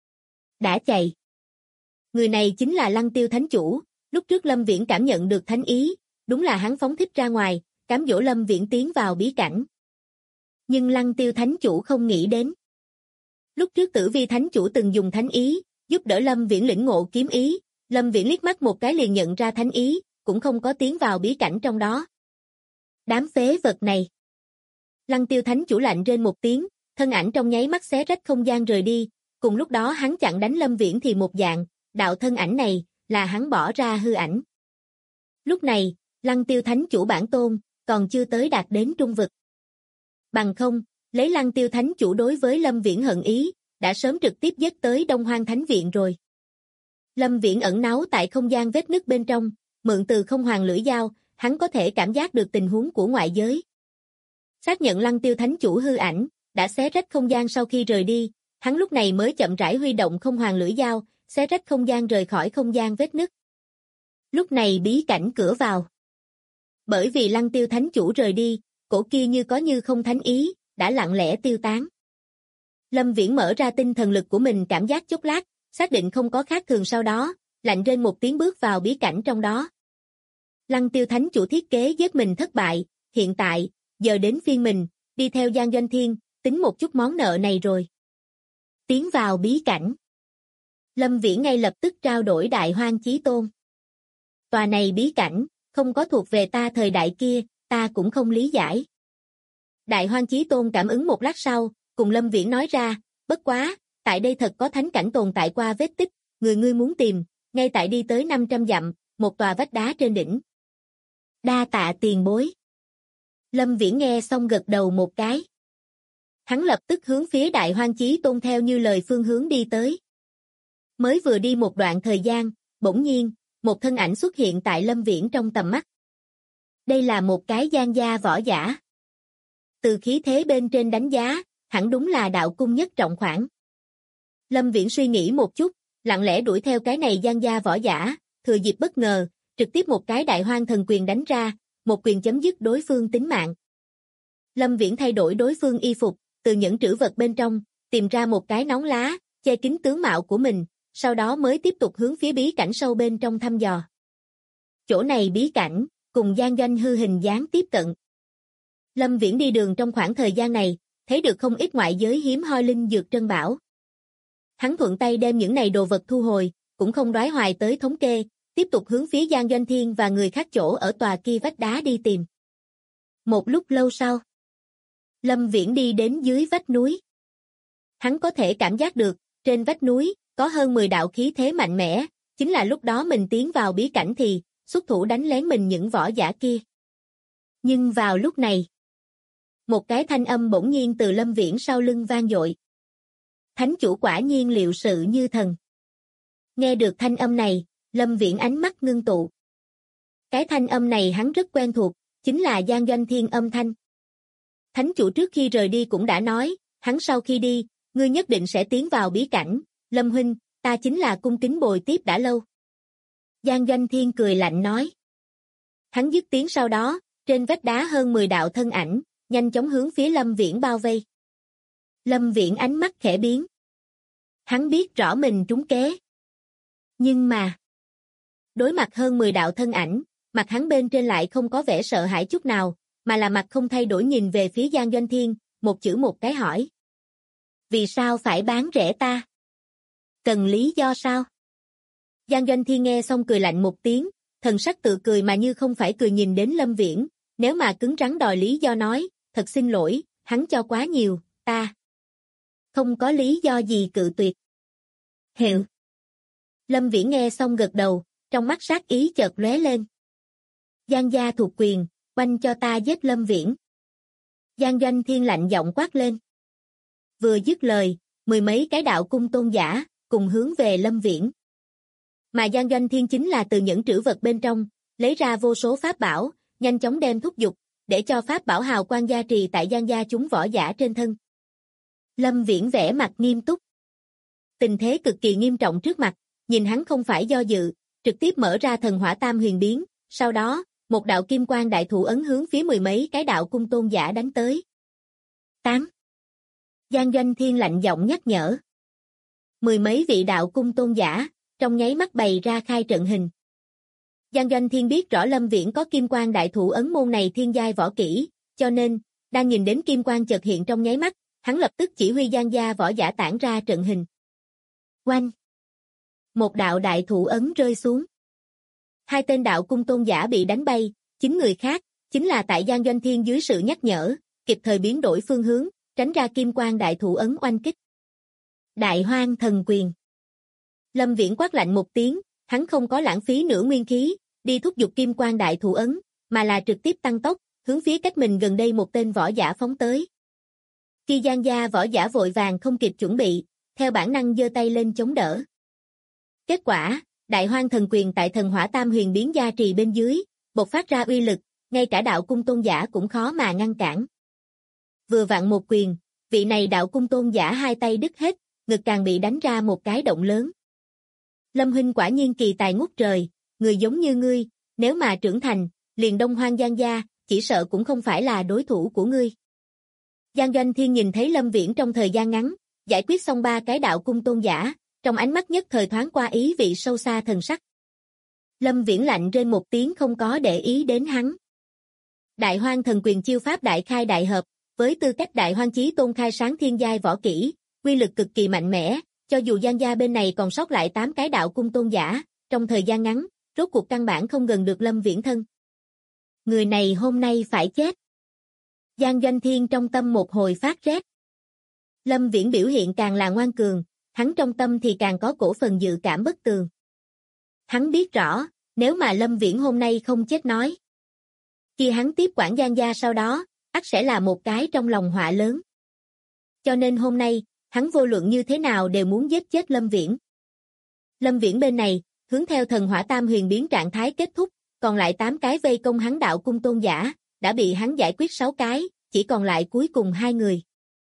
Đã chạy. Người này chính là Lăng Tiêu Thánh Chủ, lúc trước Lâm Viễn cảm nhận được thánh ý, đúng là hắn phóng thích ra ngoài, cám dỗ Lâm Viễn tiến vào bí cảnh. Nhưng Lăng Tiêu Thánh Chủ không nghĩ đến. Lúc trước Tử Vi Thánh Chủ từng dùng thánh ý, giúp đỡ Lâm Viễn lĩnh ngộ kiếm ý, Lâm Viễn liếc mắt một cái liền nhận ra thánh ý, cũng không có tiến vào bí cảnh trong đó. Đám phế vật này. Lăng Tiêu Thánh Chủ lạnh rên một tiếng, thân ảnh trong nháy mắt xé rách không gian rời đi, cùng lúc đó hắn chặn đánh Lâm Viễn thì một dạng, đạo thân ảnh này, là hắn bỏ ra hư ảnh. Lúc này, Lăng Tiêu Thánh Chủ bản tôn, còn chưa tới đạt đến trung vực. Bằng không, lấy Lăng Tiêu Thánh Chủ đối với Lâm Viễn hận ý, đã sớm trực tiếp giết tới Đông Hoang Thánh Viện rồi. Lâm Viễn ẩn náu tại không gian vết nứt bên trong, mượn từ không hoàng lưỡi dao, hắn có thể cảm giác được tình huống của ngoại giới. Xác nhận Lăng Tiêu Thánh Chủ hư ảnh, đã xé rách không gian sau khi rời đi, hắn lúc này mới chậm rãi huy động không hoàng lưỡi dao, xé rách không gian rời khỏi không gian vết nứt. Lúc này bí cảnh cửa vào. Bởi vì Lăng Tiêu Thánh Chủ rời đi, cổ kia như có như không thánh ý, đã lặng lẽ tiêu tán. Lâm Viễn mở ra tinh thần lực của mình cảm giác chốc lát, xác định không có khác thường sau đó, lạnh rên một tiếng bước vào bí cảnh trong đó. Lăng Tiêu Thánh Chủ thiết kế giết mình thất bại, hiện tại, giờ đến phiên mình, đi theo Giang Doanh Thiên, tính một chút món nợ này rồi. Tiến vào bí cảnh. Lâm Viễn ngay lập tức trao đổi Đại Hoang Chí Tôn. Tòa này bí cảnh, không có thuộc về ta thời đại kia, ta cũng không lý giải. Đại Hoang Chí Tôn cảm ứng một lát sau, cùng Lâm Viễn nói ra, bất quá, tại đây thật có thánh cảnh tồn tại qua vết tích, người ngươi muốn tìm, ngay tại đi tới 500 dặm, một tòa vách đá trên đỉnh. Đa tạ tiền bối. Lâm Viễn nghe xong gật đầu một cái. Hắn lập tức hướng phía Đại Hoang Chí Tôn theo như lời phương hướng đi tới. Mới vừa đi một đoạn thời gian, bỗng nhiên, một thân ảnh xuất hiện tại Lâm Viễn trong tầm mắt. Đây là một cái Giang gia võ giả. Từ khí thế bên trên đánh giá, hẳn đúng là đạo cung nhất trọng khoản. Lâm Viễn suy nghĩ một chút, lặng lẽ đuổi theo cái này Giang gia võ giả, thừa dịp bất ngờ, trực tiếp một cái Đại Hoang thần quyền đánh ra, một quyền chấm dứt đối phương tính mạng. Lâm Viễn thay đổi đối phương y phục, từ những trữ vật bên trong, tìm ra một cái nón lá, che kín tướng mạo của mình, sau đó mới tiếp tục hướng phía bí cảnh sâu bên trong thăm dò. Chỗ này bí cảnh, cùng Giang Doanh Hư hình dáng tiếp cận. Lâm Viễn đi đường trong khoảng thời gian này, thấy được không ít ngoại giới hiếm hoi linh dược trân bảo. Hắn thuận tay đem những này đồ vật thu hồi, cũng không đoái hoài tới thống kê, tiếp tục hướng phía Giang Doanh Thiên và người khác chỗ ở tòa kia vách đá đi tìm. Một lúc lâu sau, Lâm Viễn đi đến dưới vách núi. Hắn có thể cảm giác được, trên vách núi, có hơn 10 đạo khí thế mạnh mẽ, chính là lúc đó mình tiến vào bí cảnh thì, xuất thủ đánh lén mình những võ giả kia. Nhưng vào lúc này, một cái thanh âm bỗng nhiên từ Lâm Viễn sau lưng vang dội. Thánh chủ quả nhiên liệu sự như thần. Nghe được thanh âm này, Lâm Viễn ánh mắt ngưng tụ. Cái thanh âm này hắn rất quen thuộc, chính là Giang Doanh Thiên âm thanh. Thánh chủ trước khi rời đi cũng đã nói, hắn sau khi đi, ngươi nhất định sẽ tiến vào bí cảnh, Lâm huynh, ta chính là cung kính bồi tiếp đã lâu. Giang Doanh Thiên cười lạnh nói. Hắn dứt tiếng sau đó, trên vách đá hơn 10 đạo thân ảnh, nhanh chóng hướng phía Lâm Viễn bao vây. Lâm Viễn ánh mắt khẽ biến. Hắn biết rõ mình trúng kế. Nhưng mà, đối mặt hơn 10 đạo thân ảnh, mặt hắn bên trên lại không có vẻ sợ hãi chút nào, mà là mặt không thay đổi nhìn về phía Giang Doanh Thiên, một chữ một cái hỏi. Vì sao phải bán rẻ ta? Cần lý do sao? Giang Doanh Thiên nghe xong cười lạnh một tiếng, thần sắc tự cười mà như không phải cười nhìn đến Lâm Viễn, nếu mà cứng rắn đòi lý do nói, thật xin lỗi, hắn cho quá nhiều, ta không có lý do gì cự tuyệt. Hiệu. Lâm Viễn nghe xong gật đầu, trong mắt sát ý chợt lóe lên. Giang gia thuộc quyền, oanh cho ta giết Lâm Viễn. Giang Doanh Thiên lạnh giọng quát lên. Vừa dứt lời, 10 mấy cái đạo cung tôn giả, cùng hướng về Lâm Viễn. Mà Giang Doanh Thiên chính là từ những trữ vật bên trong, lấy ra vô số pháp bảo, nhanh chóng đem thúc giục, để cho pháp bảo hào quang gia trì tại Giang gia chúng võ giả trên thân. Lâm Viễn vẻ mặt nghiêm túc. Tình thế cực kỳ nghiêm trọng trước mặt, nhìn hắn không phải do dự, trực tiếp mở ra thần hỏa tam huyền biến, sau đó, một đạo kim quang đại thủ ấn hướng phía 10 mấy cái đạo cung tôn giả đánh tới. 8. Giang Doanh Thiên lạnh giọng nhắc nhở. 10 mấy vị đạo cung tôn giả, trong nháy mắt bày ra khai trận hình. Giang Doanh Thiên biết rõ Lâm Viễn có kim quang đại thủ ấn môn này thiên giai võ kỹ, cho nên, đang nhìn đến kim quang chợt hiện trong nháy mắt, hắn lập tức chỉ huy Giang gia võ giả tản ra trận hình. Oanh! Một đạo đại thủ ấn rơi xuống. 2 tên đạo cung tôn giả bị đánh bay, 9 người khác, chính là tại Giang Doanh Thiên dưới sự nhắc nhở, kịp thời biến đổi phương hướng, tránh ra kim quang đại thủ ấn oanh kích. Đại Hoang Thần Quyền. Lâm Viễn quát lạnh một tiếng, hắn không có lãng phí nửa nguyên khí, đi thúc giục kim quang đại thủ ấn, mà là trực tiếp tăng tốc, hướng phía cách mình gần đây một tên võ giả phóng tới. Khi Giang gia võ giả vội vàng không kịp chuẩn bị, theo bản năng giơ tay lên chống đỡ. Kết quả, Đại Hoang Thần Quyền tại thần hỏa tam huyền biến gia trì bên dưới, bộc phát ra uy lực, ngay cả đạo cung tôn giả cũng khó mà ngăn cản. Vừa vặn một quyền, vị này đạo cung tôn giả 2 tay đứt hết, ngực càng bị đánh ra một cái động lớn. Lâm huynh quả nhiên kỳ tài ngút trời, người giống như ngươi, nếu mà trưởng thành, liền Đông Hoang Giang gia, chỉ sợ cũng không phải là đối thủ của ngươi. Giang Doanh Thiên nhìn thấy Lâm Viễn trong thời gian ngắn, giải quyết xong 3 cái đạo cung tôn giả, trong ánh mắt nhất thời thoáng qua ý vị sâu xa thần sắc. Lâm Viễn lạnh rên một tiếng không có để ý đến hắn. Đại Hoang Thần Quyền chiêu pháp đại khai đại hợp, với tư cách Đại Hoang Chí Tôn khai sáng thiên giai võ kỹ, uy lực cực kỳ mạnh mẽ, cho dù Giang gia bên này còn sót lại 8 cái đạo cung tôn giả, trong thời gian ngắn, rốt cuộc căn bản không gần được Lâm Viễn thân. Người này hôm nay phải chết. Giang Doanh Thiên trong tâm một hồi phát rét. Lâm Viễn biểu hiện càng là ngoan cường, hắn trong tâm thì càng có cổ phần dự cảm bất tường. Hắn biết rõ, nếu mà Lâm Viễn hôm nay không chết nói, khi hắn tiếp quản Giang gia sau đó, ắt sẽ là một cái trong lòng họa lớn. Cho nên hôm nay, hắn vô luận như thế nào đều muốn giết chết Lâm Viễn. Lâm Viễn bên này, hướng theo thần hỏa tam huyền biến trạng thái kết thúc, còn lại 8 cái vây công hắn đạo cung tôn giả, đã bị hắn giải quyết 6 cái, chỉ còn lại cuối cùng 2 người.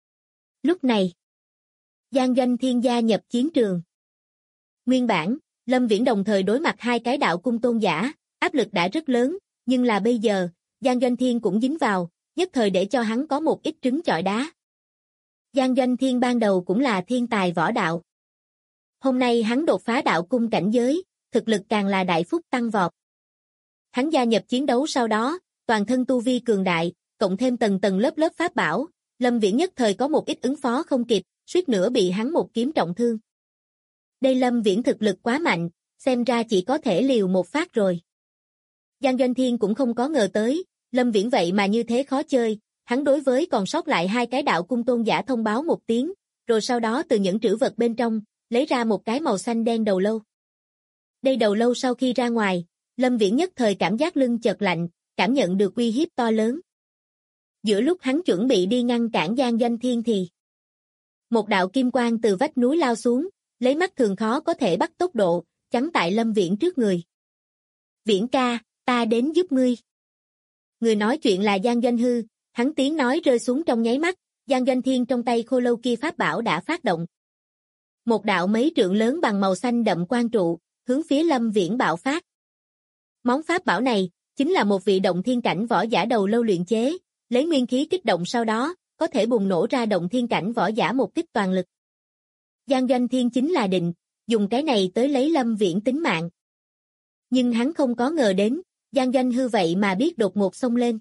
Lúc này, Giang Doanh Thiên gia nhập chiến trường. Nguyên bản, Lâm Viễn đồng thời đối mặt 2 cái đạo cung tôn giả, áp lực đã rất lớn, nhưng là bây giờ, Giang Doanh Thiên cũng dính vào, nhất thời để cho hắn có một ít trứng chọi đá. Giang Doanh Thiên ban đầu cũng là thiên tài võ đạo. Hôm nay hắn đột phá đạo cung cảnh giới, thực lực càng là đại phúc tăng vọt. Hắn gia nhập chiến đấu sau đó, toàn thân tu vi cường đại, cộng thêm tầng tầng lớp lớp pháp bảo, Lâm Viễn nhất thời có một ít ứng phó không kịp, suýt nữa bị hắn một kiếm trọng thương. Đây Lâm Viễn thực lực quá mạnh, xem ra chỉ có thể liều một phát rồi. Giang Doanh Thiên cũng không có ngờ tới, Lâm Viễn vậy mà như thế khó chơi, hắn đối với còn sót lại 2 cái đạo cung tôn giả thông báo một tiếng, rồi sau đó từ những trữ vật bên trong, lấy ra một cái màu xanh đen đầu lâu. Đây đầu lâu sau khi ra ngoài, Lâm Viễn nhất thời cảm giác lưng chợt lạnh, cảm nhận được uy hiếp to lớn. Giữa lúc hắn chuẩn bị đi ngăn cản Giang Doanh Thiên thì một đạo kim quang từ vách núi lao xuống, lấy mắt thường khó có thể bắt tốc độ, chắn tại Lâm Viễn trước người. Viễn ca, ta đến giúp ngươi. Người nói chuyện là Giang Doanh Hư, hắn tiếng nói rơi xuống trong nháy mắt, Giang Doanh Thiên trong tay khô lâu kia pháp bảo đã phát động. Một đạo mấy trượng lớn bằng màu xanh đậm quang trụ, hướng phía Lâm Viễn bạo phát. Món pháp bảo này, chính là một vị động thiên cảnh võ giả đầu lâu luyện chế, lấy nguyên khí kích động sau đó, có thể bùng nổ ra động thiên cảnh võ giả một kích toàn lực. Giang Doanh Thiên chính là định, dùng cái này tới lấy Lâm Viễn tính mạng. Nhưng hắn không có ngờ đến, Giang Doanh Hư vậy mà biết đột ngột xông lên.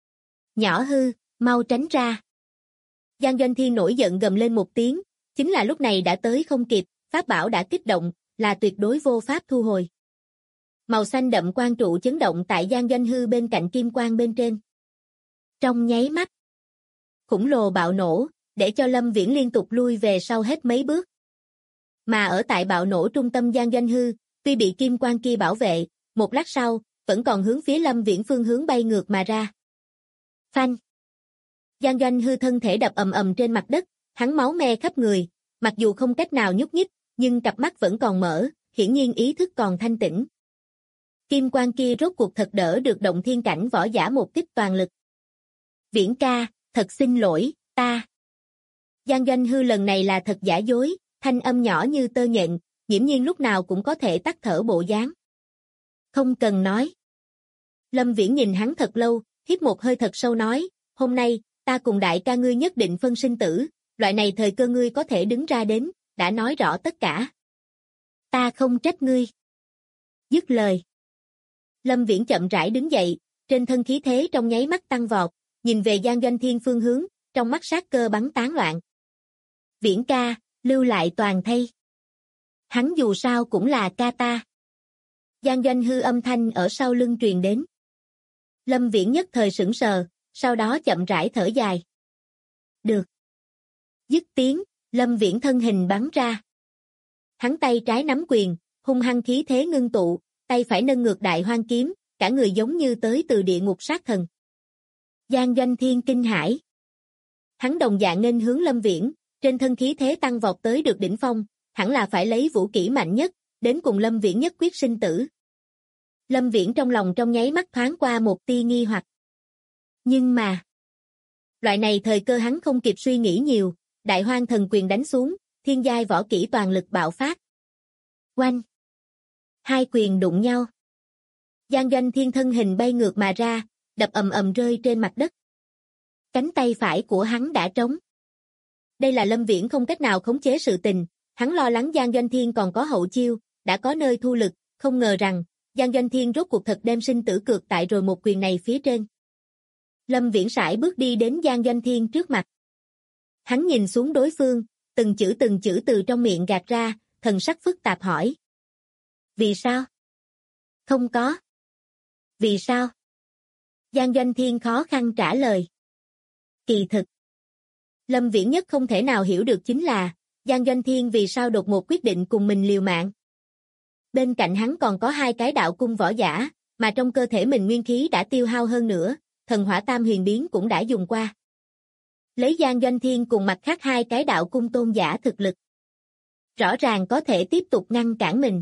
Nhỏ hư, mau tránh ra. Giang Doanh Thiên nổi giận gầm lên một tiếng, chính là lúc này đã tới không kịp, pháp bảo đã kích động, là tuyệt đối vô pháp thu hồi. Màu xanh đậm quang trụ chấn động tại Giang Doanh Hư bên cạnh kim quang bên trên. Trong nháy mắt, khủng lồ bạo nổ, để cho Lâm Viễn liên tục lui về sau hết mấy bước. Mà ở tại bạo nổ trung tâm Giang Doanh Hư, tuy bị kim quang kia bảo vệ, một lát sau, vẫn còn hướng phía Lâm Viễn phương hướng bay ngược mà ra. Phanh! Giang Doanh Hư thân thể đập ầm ầm trên mặt đất, hắn máu me khắp người, mặc dù không cách nào nhúc nhích, nhưng cặp mắt vẫn còn mở, hiển nhiên ý thức còn thanh tĩnh. Kim quang kia rốt cuộc thật đỡ được động thiên cảnh võ giả một kích toàn lực. Viễn ca, thật xin lỗi, ta. Giang Doanh Hư lần này là thật giả dối, thanh âm nhỏ như tơ nhện, nghiễm nhiên lúc nào cũng có thể tắt thở bộ dáng. Không cần nói. Lâm Viễn nhìn hắn thật lâu, hít một hơi thật sâu nói, hôm nay, ta cùng đại ca ngươi nhất định phân sinh tử, loại này thời cơ ngươi có thể đứng ra đến, đã nói rõ tất cả. Ta không trách ngươi. Dứt lời. Lâm Viễn chậm rãi đứng dậy, trên thân khí thế trong nháy mắt tăng vọt, nhìn về Giang Doanh Thiên phương hướng, trong mắt sát cơ bắn tán loạn. Viễn ca, lưu lại toàn thây. Hắn dù sao cũng là ca ta. Giang Doanh Hư âm thanh ở sau lưng truyền đến. Lâm Viễn nhất thời sững sờ, sau đó chậm rãi thở dài. Được. Dứt tiếng, Lâm Viễn thân hình bắn ra. Hắn tay trái nắm quyền, hung hăng khí thế ngưng tụ, tay phải nâng ngược đại hoang kiếm, cả người giống như tới từ địa ngục sát thần. Giang Doanh Thiên kinh hãi. Hắn đồng dạng nghênh hướng Lâm Viễn, trên thân khí thế tăng vọt tới được đỉnh phong, hẳn là phải lấy vũ kỹ mạnh nhất, đến cùng Lâm Viễn nhất quyết sinh tử. Lâm Viễn trong lòng trong nháy mắt thoáng qua một tia nghi hoặc. Nhưng mà, loại này thời cơ hắn không kịp suy nghĩ nhiều, đại hoang thần quyền đánh xuống, thiên giai võ kỹ toàn lực bạo phát. Oanh! Hai quyền đụng nhau. Giang Doanh Thiên thân hình bay ngược mà ra, đập ầm ầm rơi trên mặt đất. Cánh tay phải của hắn đã trống. Đây là Lâm Viễn không cách nào khống chế sự tình, hắn lo lắng Giang Doanh Thiên còn có hậu chiêu, đã có nơi thu lực, không ngờ rằng, Giang Doanh Thiên rốt cuộc thật đem sinh tử cược tại rồi một quyền này phía trên. Lâm Viễn sải bước đi đến Giang Doanh Thiên trước mặt. Hắn nhìn xuống đối phương, từng chữ từ trong miệng gạt ra, thần sắc phức tạp hỏi. Vì sao? Không có. Vì sao? Giang Doanh Thiên khó khăn trả lời. Kỳ thực. Lâm Viễn nhất không thể nào hiểu được chính là, Giang Doanh Thiên vì sao đột ngột quyết định cùng mình liều mạng. Bên cạnh hắn còn có hai cái đạo cung võ giả, mà trong cơ thể mình nguyên khí đã tiêu hao hơn nữa, thần hỏa tam huyền biến cũng đã dùng qua. Lấy Giang Doanh Thiên cùng mặt khác hai cái đạo cung tôn giả thực lực. Rõ ràng có thể tiếp tục ngăn cản mình.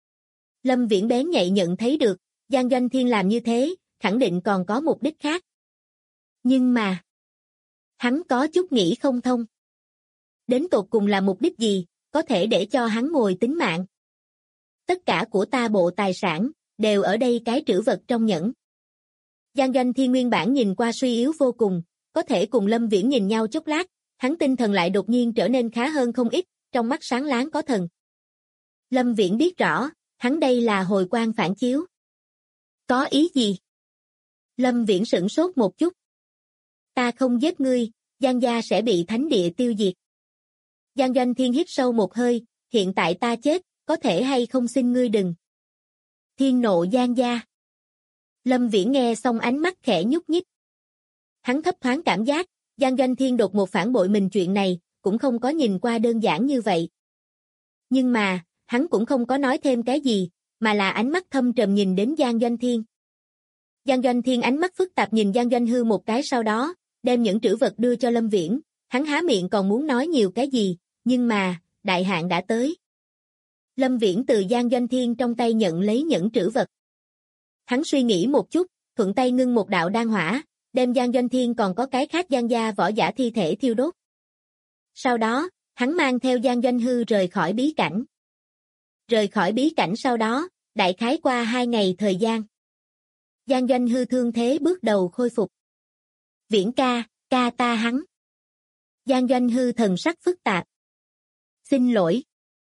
Lâm Viễn bén nhạy nhận thấy được, Giang Doanh Thiên làm như thế, khẳng định còn có mục đích khác. Nhưng mà, hắn có chút nghĩ không thông. Đến tột cùng là mục đích gì, có thể để cho hắn ngồi tính mạng. Tất cả của ta bộ tài sản, đều ở đây cái trữ vật trong nhẫn. Giang Doanh Thiên nguyên bản nhìn qua suy yếu vô cùng, có thể cùng Lâm Viễn nhìn nhau chốc lát, hắn tinh thần lại đột nhiên trở nên khá hơn không ít, trong mắt sáng láng có thần. Lâm Viễn biết rõ, hắn đây là hồi quang phản chiếu. Có ý gì? Lâm Viễn sửng sốt một chút. Ta không giết ngươi, Giang gia sẽ bị thánh địa tiêu diệt. Giang Doanh Thiên hít sâu một hơi, hiện tại ta chết, có thể hay không xin ngươi đừng. Thiên nộ Giang gia. Lâm Viễn nghe xong ánh mắt khẽ nhúc nhích. Hắn thấp thoáng cảm giác, Giang Doanh Thiên đột ngột phản bội mình chuyện này, cũng không có nhìn qua đơn giản như vậy. Nhưng mà, hắn cũng không có nói thêm cái gì, mà là ánh mắt thâm trầm nhìn đến Giang Doanh Thiên. Giang Doanh Thiên ánh mắt phức tạp nhìn Giang Doanh Hư một cái sau đó, đem những trữ vật đưa cho Lâm Viễn, hắn há miệng còn muốn nói nhiều cái gì, nhưng mà, đại hạn đã tới. Lâm Viễn từ Giang Doanh Thiên trong tay nhận lấy những trữ vật. Hắn suy nghĩ một chút, thuận tay ngưng một đạo đan hỏa, đem Giang Doanh Thiên còn có cái khác Giang gia võ giả thi thể thiêu đốt. Sau đó, hắn mang theo Giang Doanh Hư rời khỏi bí cảnh. Rời khỏi bí cảnh sau đó, đại khái qua 2 ngày thời gian. Giang Doanh Hư thương thế bước đầu khôi phục. Viễn ca, ca ta hắn. Giang Doanh Hư thần sắc phức tạp. Xin lỗi.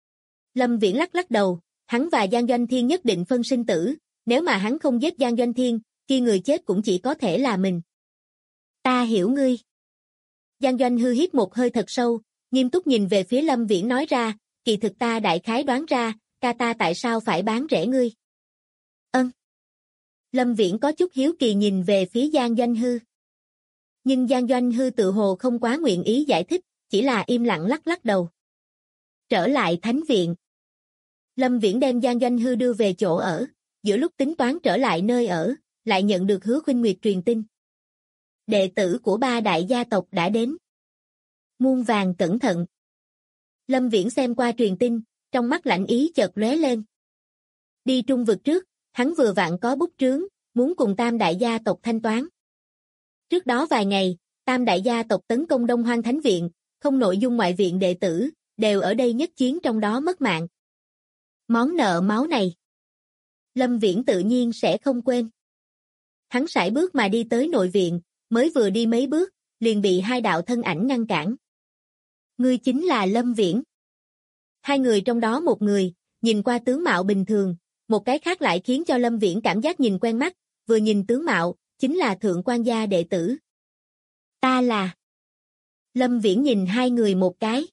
Lâm Viễn lắc lắc đầu, hắn và Giang Doanh Thiên nhất định phân sinh tử, nếu mà hắn không giết Giang Doanh Thiên, khi người chết cũng chỉ có thể là mình. Ta hiểu ngươi. Giang Doanh Hư hít một hơi thật sâu, nghiêm túc nhìn về phía Lâm Viễn nói ra, kỳ thực ta đại khái đoán ra, ca ta tại sao phải bán rẻ ngươi. Ân. Lâm Viễn có chút hiếu kỳ nhìn về phía Giang Doanh Hư. Nhưng Giang Doanh Hư tự hồ không quá nguyện ý giải thích, chỉ là im lặng lắc lắc đầu. Trở lại thánh viện. Lâm Viễn đem Giang Doanh Hư đưa về chỗ ở, giữa lúc tính toán trở lại nơi ở, lại nhận được Hứa Khuynh Nguyệt truyền tin. Đệ tử của 3 đại gia tộc đã đến. Muôn vàn cẩn thận. Lâm Viễn xem qua truyền tin, trong mắt lạnh ý chợt lóe lên. Đi trung vực trước, hắn vừa vặn có bút trướng, muốn cùng Tam đại gia tộc thanh toán. Trước đó vài ngày, Tam đại gia tộc tấn công Đông Hoang Thánh Viện, không nội dung ngoại viện đệ tử, đều ở đây nhất chiến trong đó mất mạng. Món nợ máu này, Lâm Viễn tự nhiên sẽ không quên. Hắn sải bước mà đi tới nội viện, mới vừa đi mấy bước, liền bị 2 đạo thân ảnh ngăn cản. Ngươi chính là Lâm Viễn. 2 người trong đó một người, nhìn qua tướng mạo bình thường, một cái khác lại khiến cho Lâm Viễn cảm giác nhìn quen mắt, vừa nhìn tướng mạo, chính là thượng quan gia đệ tử. Ta là... Lâm Viễn nhìn 2 người một cái.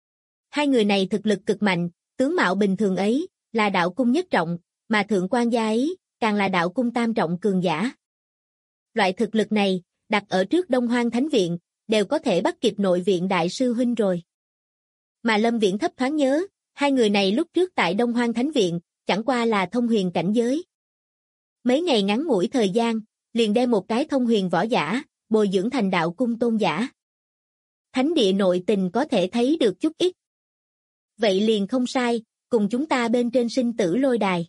2 người này thực lực cực mạnh, tướng mạo bình thường ấy, là đạo cung nhất trọng, mà thượng quan gia ấy, càng là đạo cung tam trọng cường giả. Loại thực lực này, đặt ở trước Đông Hoang Thánh Viện, đều có thể bắt kịp nội viện đại sư huynh rồi. Mà Lâm Viễn thấp thoáng nhớ, 2 người này lúc trước tại Đông Hoang Thánh Viện, chẳng qua là thông huyền cảnh giới. Mấy ngày ngắn ngủi thời gian, liền đem một cái thông huyền võ giả, bồi dưỡng thành đạo cung tôn giả. Thánh địa nội tình có thể thấy được chút ít. Vậy liền không sai, cùng chúng ta bên trên sinh tử lôi đài.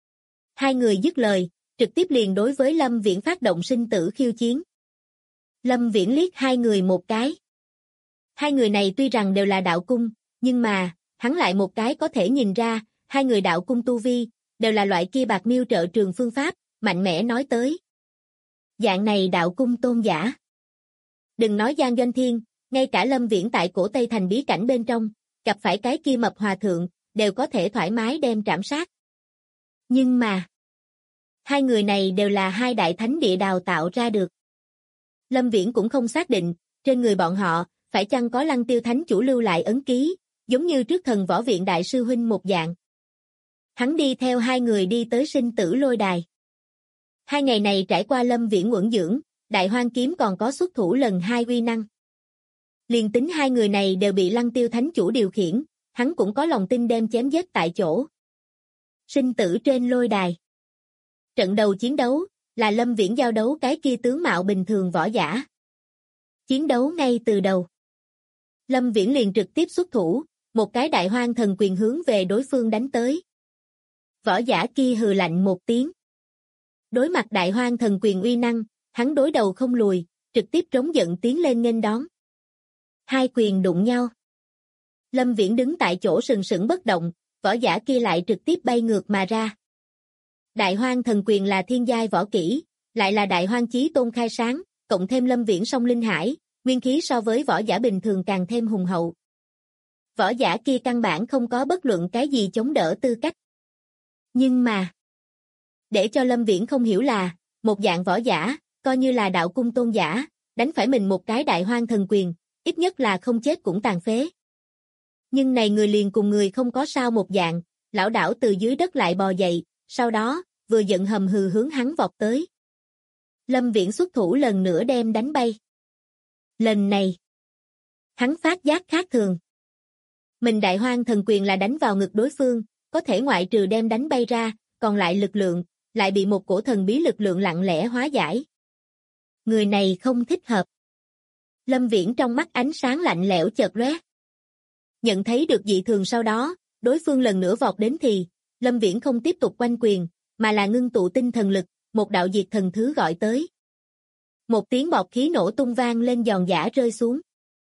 2 người dứt lời, trực tiếp liền đối với Lâm Viễn phát động sinh tử khiêu chiến. Lâm Viễn liếc 2 người một cái. 2 người này tuy rằng đều là đạo cung, nhưng mà, hắn lại một cái có thể nhìn ra, 2 người đạo cung tu vi, đều là loại kia bạc miêu trợ trường phương pháp, mạnh mẽ nói tới. Dạng này đạo cung tôn giả. Đừng nói Giang Doanh Thiên, ngay cả Lâm Viễn tại cổ Tây Thành bí cảnh bên trong, gặp phải cái kia mập hòa thượng, đều có thể thoải mái đem trảm sát. Nhưng mà, 2 người này đều là 2 đại thánh địa đào tạo ra được. Lâm Viễn cũng không xác định, trên người bọn họ, phải chăng có Lăng Tiêu Thánh Chủ lưu lại ấn ký, giống như trước Thần Võ Viện đại sư huynh một dạng. Hắn đi theo 2 người đi tới sinh tử lôi đài. 2 ngày này trải qua Lâm Viễn uẩn dưỡng, Đại Hoang kiếm còn có xuất thủ lần 2 uy năng. Liền tính 2 người này đều bị Lăng Tiêu Thánh Chủ điều khiển, hắn cũng có lòng tin đem chém giết tại chỗ. Sinh tử trên lôi đài. Trận đầu chiến đấu, là Lâm Viễn giao đấu cái kia tướng mạo bình thường võ giả. Chiến đấu ngay từ đầu. Lâm Viễn liền trực tiếp xuất thủ, một cái Đại Hoang thần quyền hướng về đối phương đánh tới. Võ giả kia hừ lạnh một tiếng. Đối mặt Đại Hoang thần quyền uy năng, hắn đối đầu không lùi, trực tiếp trống giận tiến lên nghênh đón. 2 quyền đụng nhau. Lâm Viễn đứng tại chỗ sừng sững bất động, võ giả kia lại trực tiếp bay ngược mà ra. Đại Hoang thần quyền là thiên giai võ kỹ, lại là Đại Hoang chí tôn khai sáng, cộng thêm Lâm Viễn song linh hải, nguyên khí so với võ giả bình thường càng thêm hùng hậu. Võ giả kia căn bản không có bất luận cái gì chống đỡ tư cách. Nhưng mà, để cho Lâm Viễn không hiểu là, một dạng võ giả, coi như là đạo cung tôn giả, đánh phải mình một cái Đại Hoang thần quyền, ít nhất là không chết cũng tàn phế. Nhưng này người liền cùng người không có sao một dạng, lão đảo từ dưới đất lại bò dậy, sau đó, vừa giận hầm hừ hướng hắn vọt tới. Lâm Viễn xuất thủ lần nữa đem đánh bay. Lần này, hắn phát giác khác thường. Mình Đại Hoang thần quyền là đánh vào ngực đối phương, có thể ngoại trừ đem đánh bay ra, còn lại lực lượng, lại bị một cổ thần bí lực lượng lặng lẽ hóa giải. Người này không thích hợp. Lâm Viễn trong mắt ánh sáng lạnh lẽo chợt lóe. Nhận thấy được dị thường sau đó, đối phương lần nữa vọt đến thì, Lâm Viễn không tiếp tục quanh quyền, mà là ngưng tụ tinh thần lực, một đạo diệt thần thứ gọi tới. Một tiếng bọt khí nổ tung vang lên giòn giã rơi xuống.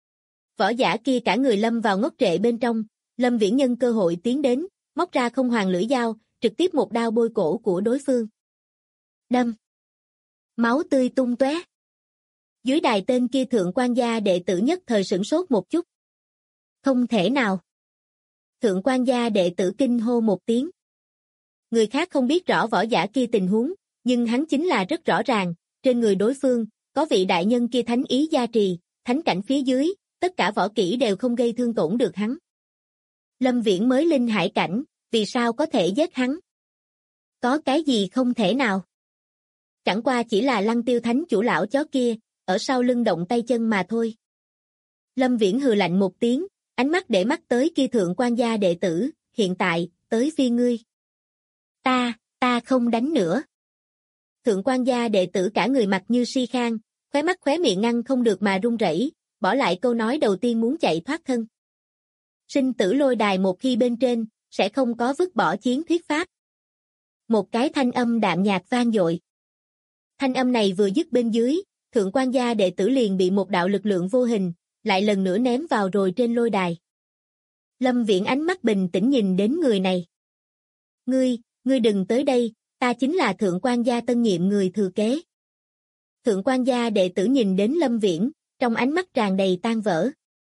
Võ giả kia cả người lâm vào ngốc trệ bên trong, Lâm Viễn nhân cơ hội tiến đến, móc ra không hoàng lưỡi dao, trực tiếp một đao bôi cổ của đối phương. Đâm. Máu tươi tung tóe. Dưới đài tên kia thượng quan gia đệ tử nhất thời sửng sốt một chút. Không thể nào. Thượng quan gia đệ tử kinh hô một tiếng. Người khác không biết rõ võ giả kia tình huống, nhưng hắn chính là rất rõ ràng, trên người đối phương, có vị đại nhân kia thánh ý gia trì, thánh cảnh phía dưới, tất cả võ kỹ đều không gây thương tổn được hắn. Lâm Viễn mới linh hải cảnh, vì sao có thể giết hắn? Có cái gì không thể nào? Chẳng qua chỉ là Lăng Tiêu thánh chủ lão chó kia, ở sau lưng động tay chân mà thôi. Lâm Viễn hừ lạnh một tiếng, ánh mắt để mắt tới kia thượng quan gia đệ tử, hiện tại, tới phiên ngươi. Ta không đánh nữa. Thượng quan gia đệ tử cả người mặt như si khang, khóe mắt khóe miệng ngăn không được mà run rẩy, bỏ lại câu nói đầu tiên muốn chạy thoát thân. Sinh tử lôi đài một khi bên trên, sẽ không có vứt bỏ chiến thuyết pháp. Một cái thanh âm đạm nhạt vang dội. Thanh âm này vừa dứt bên dưới, thượng quan gia đệ tử liền bị một đạo lực lượng vô hình, lại lần nữa ném vào rồi trên lôi đài. Lâm Viễn ánh mắt bình tĩnh nhìn đến người này. Ngươi đừng tới đây, ta chính là thượng quan gia tân nhiệm người thừa kế. Thượng quan gia đệ tử nhìn đến Lâm Viễn, trong ánh mắt tràn đầy tan vỡ.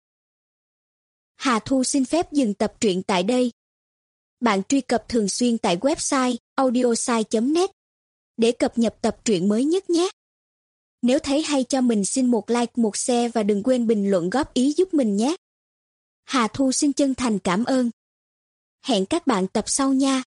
Hà Thu xin phép dừng tập truyện tại đây. Bạn truy cập thường xuyên tại website audiosai.net để cập nhật tập truyện mới nhất nhé. Nếu thấy hay cho mình xin một like, một share và đừng quên bình luận góp ý giúp mình nhé. Hà Thu xin chân thành cảm ơn. Hẹn các bạn tập sau nha.